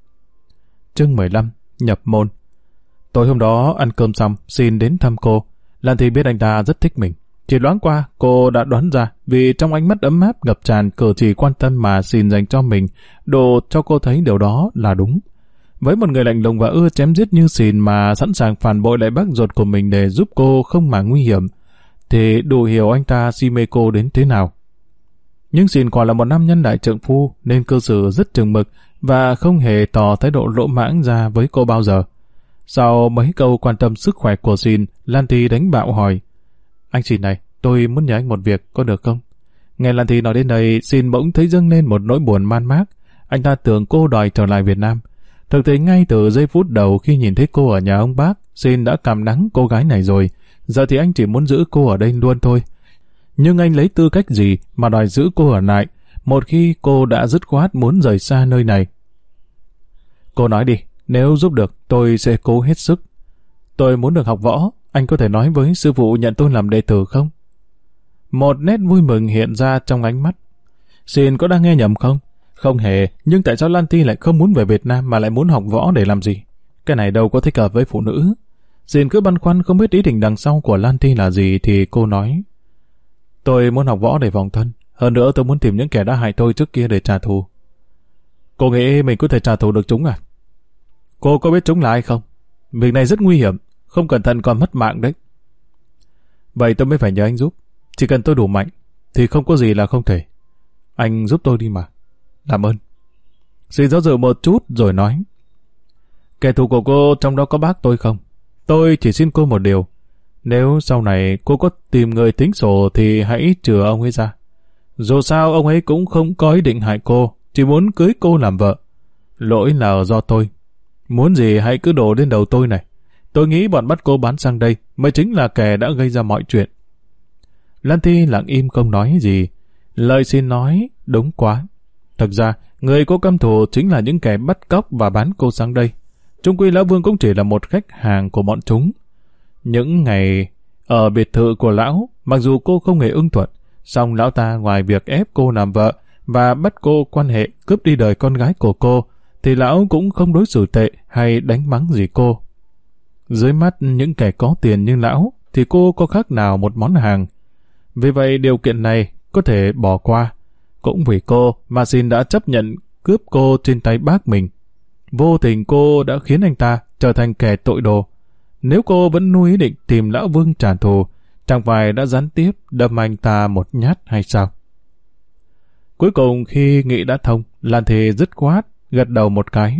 Chương 15. Nhập môn. Tối hôm đó ăn cơm xong, xin đến thăm cô. Lan Thi biết anh ta rất thích mình. Chỉ loáng qua, cô đã đoán ra vì trong ánh mắt ấm áp ngập tràn cử chỉ quan tâm mà xin dành cho mình, đồ cho cô thấy điều đó là đúng. Với một người lạnh lùng và ưa chém giết như Xin mà sẵn sàng phản bội lại bác ruột của mình để giúp cô không màng nguy hiểm, thì đủ hiểu anh ta si mê cô đến thế nào. Nhưng Xin quả là một nam nhân đại trượng phu nên cư xử rất chừng mực và không hề tỏ thái độ lỗ mãng ra với cô bao giờ. Sau mấy câu quan tâm sức khỏe của Xin, Lan Thi đánh bạo hỏi: "Anh Xin này, tôi muốn nhờ anh một việc, có được không?" Nghe Lan Thi nói đến đây, Xin bỗng thấy dâng lên một nỗi buồn man mác. Anh ta tưởng cô đòi trở lại Việt Nam. Thực tế ngay từ giây phút đầu khi nhìn thấy cô ở nhà ông bác, Xin đã cảm nắng cô gái này rồi. Giờ thì anh chỉ muốn giữ cô ở đây luôn thôi. Nhưng anh lấy tư cách gì mà đòi giữ cô ở lại, một khi cô đã dứt khoát muốn rời xa nơi này? Cô nói đi, nếu giúp được, tôi sẽ cố hết sức. Tôi muốn được học võ, anh có thể nói với sư phụ nhận tôi làm đệ tử không? Một nét vui mừng hiện ra trong ánh mắt. Xin có đang nghe nhầm không? Không hề, nhưng tại sao Lan Thi lại không muốn về Việt Nam mà lại muốn học võ để làm gì? Cái này đâu có thích hợp với phụ nữ. Xin cứ băn khoăn không biết ý định đằng sau của Lan Thi là gì thì cô nói: "Tôi muốn học võ để phòng thân. Hơn nữa tôi muốn tìm những kẻ đã hại tôi trước kia để trả thù." Cô nghĩ mình có thể trả thù được chúng à? Cô có biết chúng là ai không? Việc này rất nguy hiểm, không cẩn thận còn mất mạng đấy. Vậy tôi mới phải nhờ anh giúp. Chỉ cần tôi đủ mạnh, thì không có gì là không thể. Anh giúp tôi đi mà. Làm ơn. Xin do dự một chút rồi nói: "Kẻ thù của cô trong đó có bác tôi không? Tôi chỉ xin cô một điều. Nếu sau này cô có tìm người tính sổ thì hãy trừ ông ấy ra. Dù sao ông ấy cũng không có ý định hại cô, chỉ muốn cưới cô làm vợ. Lỗi là do tôi. Muốn gì hãy cứ đổ lên đầu tôi này. Tôi nghĩ bọn bắt cô bán sang đây mới chính là kẻ đã gây ra mọi chuyện." Lan Thi lặng im không nói gì. Lời Xin nói đúng quá. Thật ra, người cô căm thù chính là những kẻ bắt cóc và bán cô sang đây. Chung quy Lão Vương cũng chỉ là một khách hàng của bọn chúng. Những ngày ở biệt thự của Lão, mặc dù cô không hề ưng thuận, song Lão ta ngoài việc ép cô làm vợ và bắt cô quan hệ cướp đi đời con gái của cô, thì Lão cũng không đối xử tệ hay đánh mắng gì cô. Dưới mắt những kẻ có tiền như Lão, thì cô có khác nào một món hàng. Vì vậy điều kiện này có thể bỏ qua. Cũng vì cô mà Xin đã chấp nhận cướp cô trên tay bác mình. Vô tình cô đã khiến anh ta trở thành kẻ tội đồ. Nếu cô vẫn nuôi ý định tìm Lão Vương trả thù, chẳng phải đã gián tiếp đâm anh ta một nhát hay sao? Cuối cùng khi nghĩ đã thông, Lan Thi dứt khoát gật đầu một cái.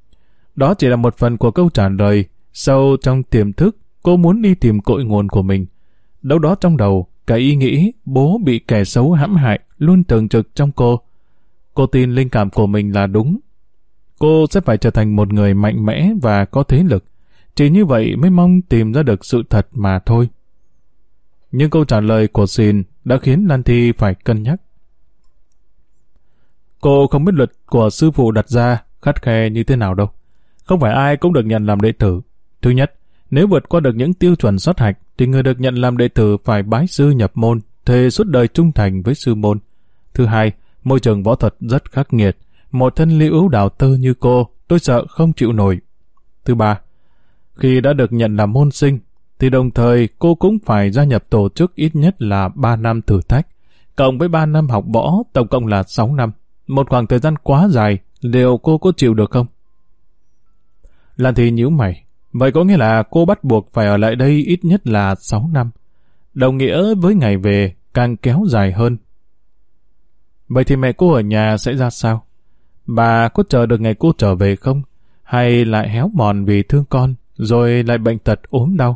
Đó chỉ là một phần của câu trả lời. Sâu trong tiềm thức, cô muốn đi tìm cội nguồn của mình. Đâu đó trong đầu, cái ý nghĩ bố bị kẻ xấu hãm hại luôn thường trực trong cô. Cô tin linh cảm của mình là đúng. Cô sẽ phải trở thành một người mạnh mẽ và có thế lực. Chỉ như vậy mới mong tìm ra được sự thật mà thôi. Nhưng câu trả lời của Xin đã khiến Lan Thi phải cân nhắc. Cô không biết luật của sư phụ đặt ra khắt khe như thế nào đâu. Không phải ai cũng được nhận làm đệ tử. Thứ nhất, nếu vượt qua được những tiêu chuẩn sát hạch, thì người được nhận làm đệ tử phải bái sư nhập môn, thề suốt đời trung thành với sư môn. Thứ hai, môi trường võ thuật rất khắc nghiệt. Một thân liễu ưu đào tơ như cô, tôi sợ không chịu nổi. Thứ ba, khi đã được nhận làm môn sinh, thì đồng thời cô cũng phải gia nhập tổ chức ít nhất là 3 năm thử thách, cộng với 3 năm học võ, tổng cộng là 6 năm. Một khoảng thời gian quá dài, liệu cô có chịu được không? Lan Thi nhíu mày. Vậy có nghĩa là cô bắt buộc phải ở lại đây ít nhất là 6 năm. Đồng nghĩa với ngày về càng kéo dài hơn. Vậy thì mẹ cô ở nhà sẽ ra sao? Bà có chờ được ngày cô trở về không? Hay lại héo mòn vì thương con, rồi lại bệnh tật ốm đau?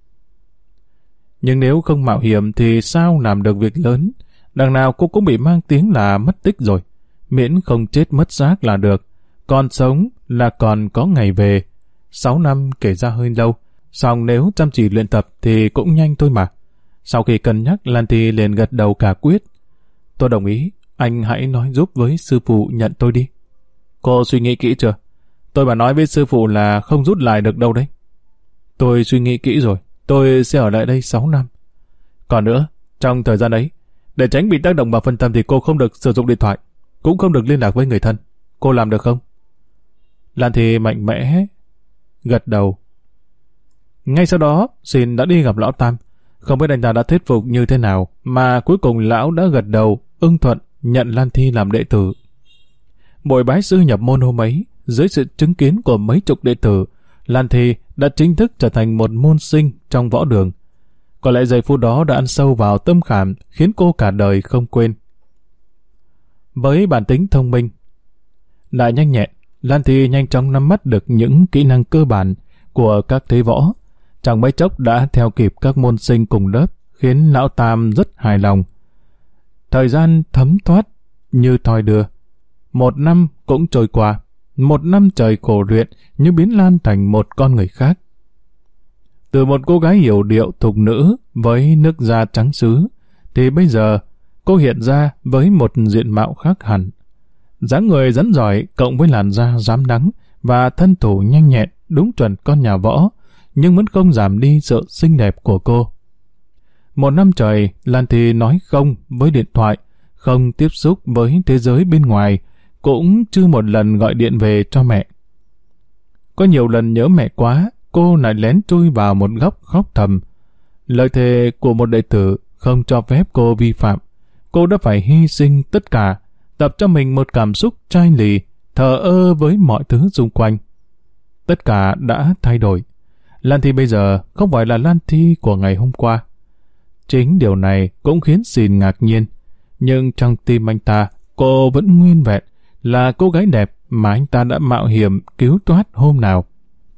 Nhưng nếu không mạo hiểm thì sao làm được việc lớn? Đằng nào cô cũng bị mang tiếng là mất tích rồi. Miễn không chết mất xác là được. Còn sống là còn có ngày về. 6 năm kể ra hơi lâu. Song nếu chăm chỉ luyện tập thì cũng nhanh thôi mà. Sau khi cân nhắc, Lan Thi liền gật đầu cả quyết. Tôi đồng ý. Anh hãy nói giúp với sư phụ nhận tôi đi. Cô suy nghĩ kỹ chưa? Tôi mà nói với sư phụ là không rút lại được đâu đấy. Tôi suy nghĩ kỹ rồi. Tôi sẽ ở lại đây 6 năm. Còn nữa, trong thời gian ấy, để tránh bị tác động vào phân tâm thì cô không được sử dụng điện thoại, cũng không được liên lạc với người thân. Cô làm được không? Lan Thi mạnh mẽ gật đầu. Ngay sau đó, Xin đã đi gặp lão Tam. Không biết anh ta đã thuyết phục như thế nào, mà cuối cùng lão đã gật đầu, ưng thuận nhận Lan Thi làm đệ tử. Buổi bái sư nhập môn hôm ấy, dưới sự chứng kiến của mấy chục đệ tử, Lan Thi đã chính thức trở thành một môn sinh trong võ đường. Có lẽ giây phút đó đã ăn sâu vào tâm khảm, khiến cô cả đời không quên. Với bản tính thông minh, lại nhanh nhẹn, Lan Thi nhanh chóng nắm bắt được những kỹ năng cơ bản của các thế võ. Chẳng mấy chốc đã theo kịp các môn sinh cùng lớp, khiến lão Tam rất hài lòng. Thời gian thấm thoát như thoi đưa. 1 năm cũng trôi qua. 1 năm trời khổ luyện như biến Lan thành một con người khác. Từ một cô gái hiểu điệu thục nữ với nước da trắng sứ, thì bây giờ cô hiện ra với một diện mạo khác hẳn. Dáng người rắn giỏi cộng với làn da rám nắng và thân thủ nhanh nhẹn đúng chuẩn con nhà võ, nhưng vẫn không giảm đi sự xinh đẹp của cô. 1 năm trời, Lan Thi nói không với điện thoại, không tiếp xúc với thế giới bên ngoài, cũng chưa một lần gọi điện về cho mẹ. Có nhiều lần nhớ mẹ quá, cô lại lén chui vào một góc khóc thầm. Lời thề của một đệ tử không cho phép cô vi phạm. Cô đã phải hy sinh tất cả, tập cho mình một cảm xúc chai lì, thờ ơ với mọi thứ xung quanh. Tất cả đã thay đổi. Lan Thi bây giờ không phải là Lan Thi của ngày hôm qua. Chính điều này cũng khiến Xin ngạc nhiên. Nhưng trong tim anh ta, cô vẫn nguyên vẹn, là cô gái đẹp mà anh ta đã mạo hiểm cứu thoát hôm nào.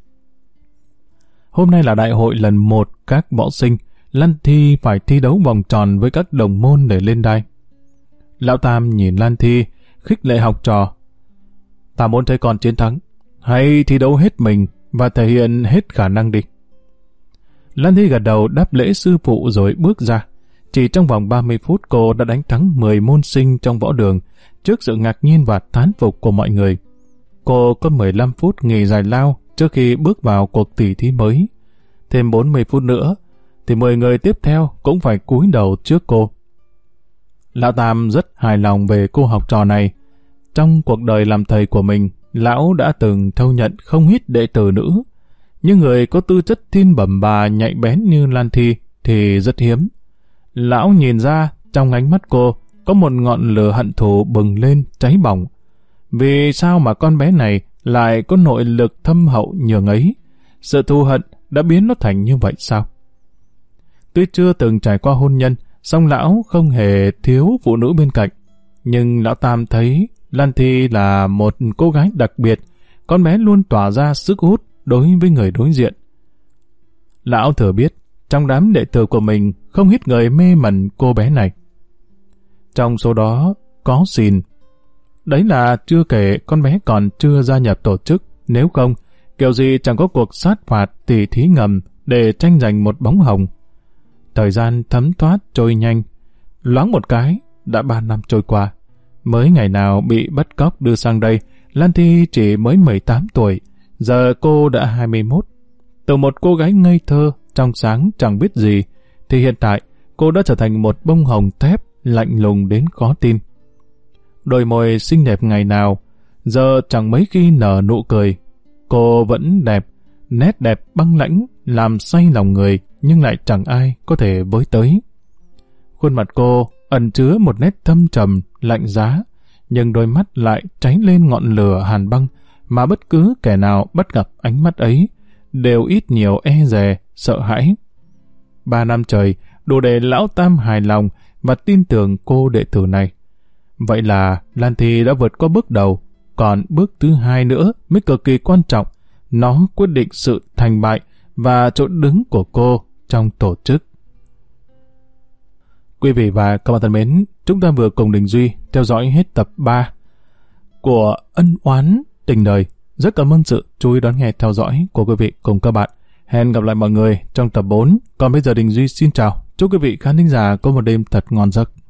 Hôm nay là đại hội lần 1 các võ sinh, Lan Thi phải thi đấu vòng tròn với các đồng môn để lên đai. Lão Tam nhìn Lan Thi, khích lệ học trò. Ta muốn thấy con chiến thắng, hãy thi đấu hết mình và thể hiện hết khả năng đi. Lan Thi gật đầu đáp lễ sư phụ rồi bước ra. Chỉ trong vòng 30 phút cô đã đánh thắng 10 môn sinh trong võ đường, trước sự ngạc nhiên và thán phục của mọi người. Cô có 15 phút nghỉ giải lao trước khi bước vào cuộc tỷ thí mới. Thêm 40 phút nữa, thì 10 người tiếp theo cũng phải cúi đầu trước cô. Lão Tam rất hài lòng về cô học trò này. Trong cuộc đời làm thầy của mình, lão đã từng thâu nhận không ít đệ tử nữ. Nhưng người có tư chất thiên bẩm và nhạy bén như Lan Thi thì rất hiếm. Lão nhìn ra trong ánh mắt cô có một ngọn lửa hận thù bừng lên cháy bỏng. Vì sao mà con bé này lại có nội lực thâm hậu nhường ấy? Sự thù hận đã biến nó thành như vậy sao? Tuy chưa từng trải qua hôn nhân, song lão không hề thiếu phụ nữ bên cạnh. Nhưng lão Tam thấy Lan Thi là một cô gái đặc biệt, con bé luôn tỏa ra sức hút đối với người đối diện. Lão thừa biết, trong đám đệ tử của mình không ít người mê mẩn cô bé này. Trong số đó có Xin. Đấy là chưa kể con bé còn chưa gia nhập tổ chức, nếu không, kiểu gì chẳng có cuộc sát phạt tỉ thí ngầm để tranh giành một bóng hồng. Thời gian thấm thoát trôi nhanh, loáng một cái, đã 3 năm trôi qua. Mới ngày nào bị bắt cóc đưa sang đây, Lan Thi chỉ mới 18 tuổi, giờ cô đã 21. Từ một cô gái ngây thơ, trong sáng chẳng biết gì, thì hiện tại cô đã trở thành một bông hồng thép lạnh lùng đến khó tin. Đôi môi xinh đẹp ngày nào, giờ chẳng mấy khi nở nụ cười. Cô vẫn đẹp, nét đẹp băng lãnh, làm say lòng người, nhưng lại chẳng ai có thể với tới. Khuôn mặt cô ẩn chứa một nét thâm trầm, lạnh giá, nhưng đôi mắt lại cháy lên ngọn lửa hàn băng, mà bất cứ kẻ nào bắt gặp ánh mắt ấy, đều ít nhiều e dè, sợ hãi. 3 năm trời, đủ để Lão Tam hài lòng và tin tưởng cô đệ tử này. Vậy là Lan Thi đã vượt qua bước đầu, còn bước thứ 2 nữa mới cực kỳ quan trọng. Nó quyết định sự thành bại và chỗ đứng của cô trong tổ chức. Quý vị và các bạn thân mến, chúng ta vừa cùng Đình Duy theo dõi hết tập 3 của Ân Oán Tình Đời. Rất cảm ơn sự chú ý đón nghe theo dõi của quý vị cùng các bạn. Hẹn gặp lại mọi người trong tập 4. Còn bây giờ Đình Duy xin chào. Chúc quý vị khán thính giả có một đêm thật ngon giấc.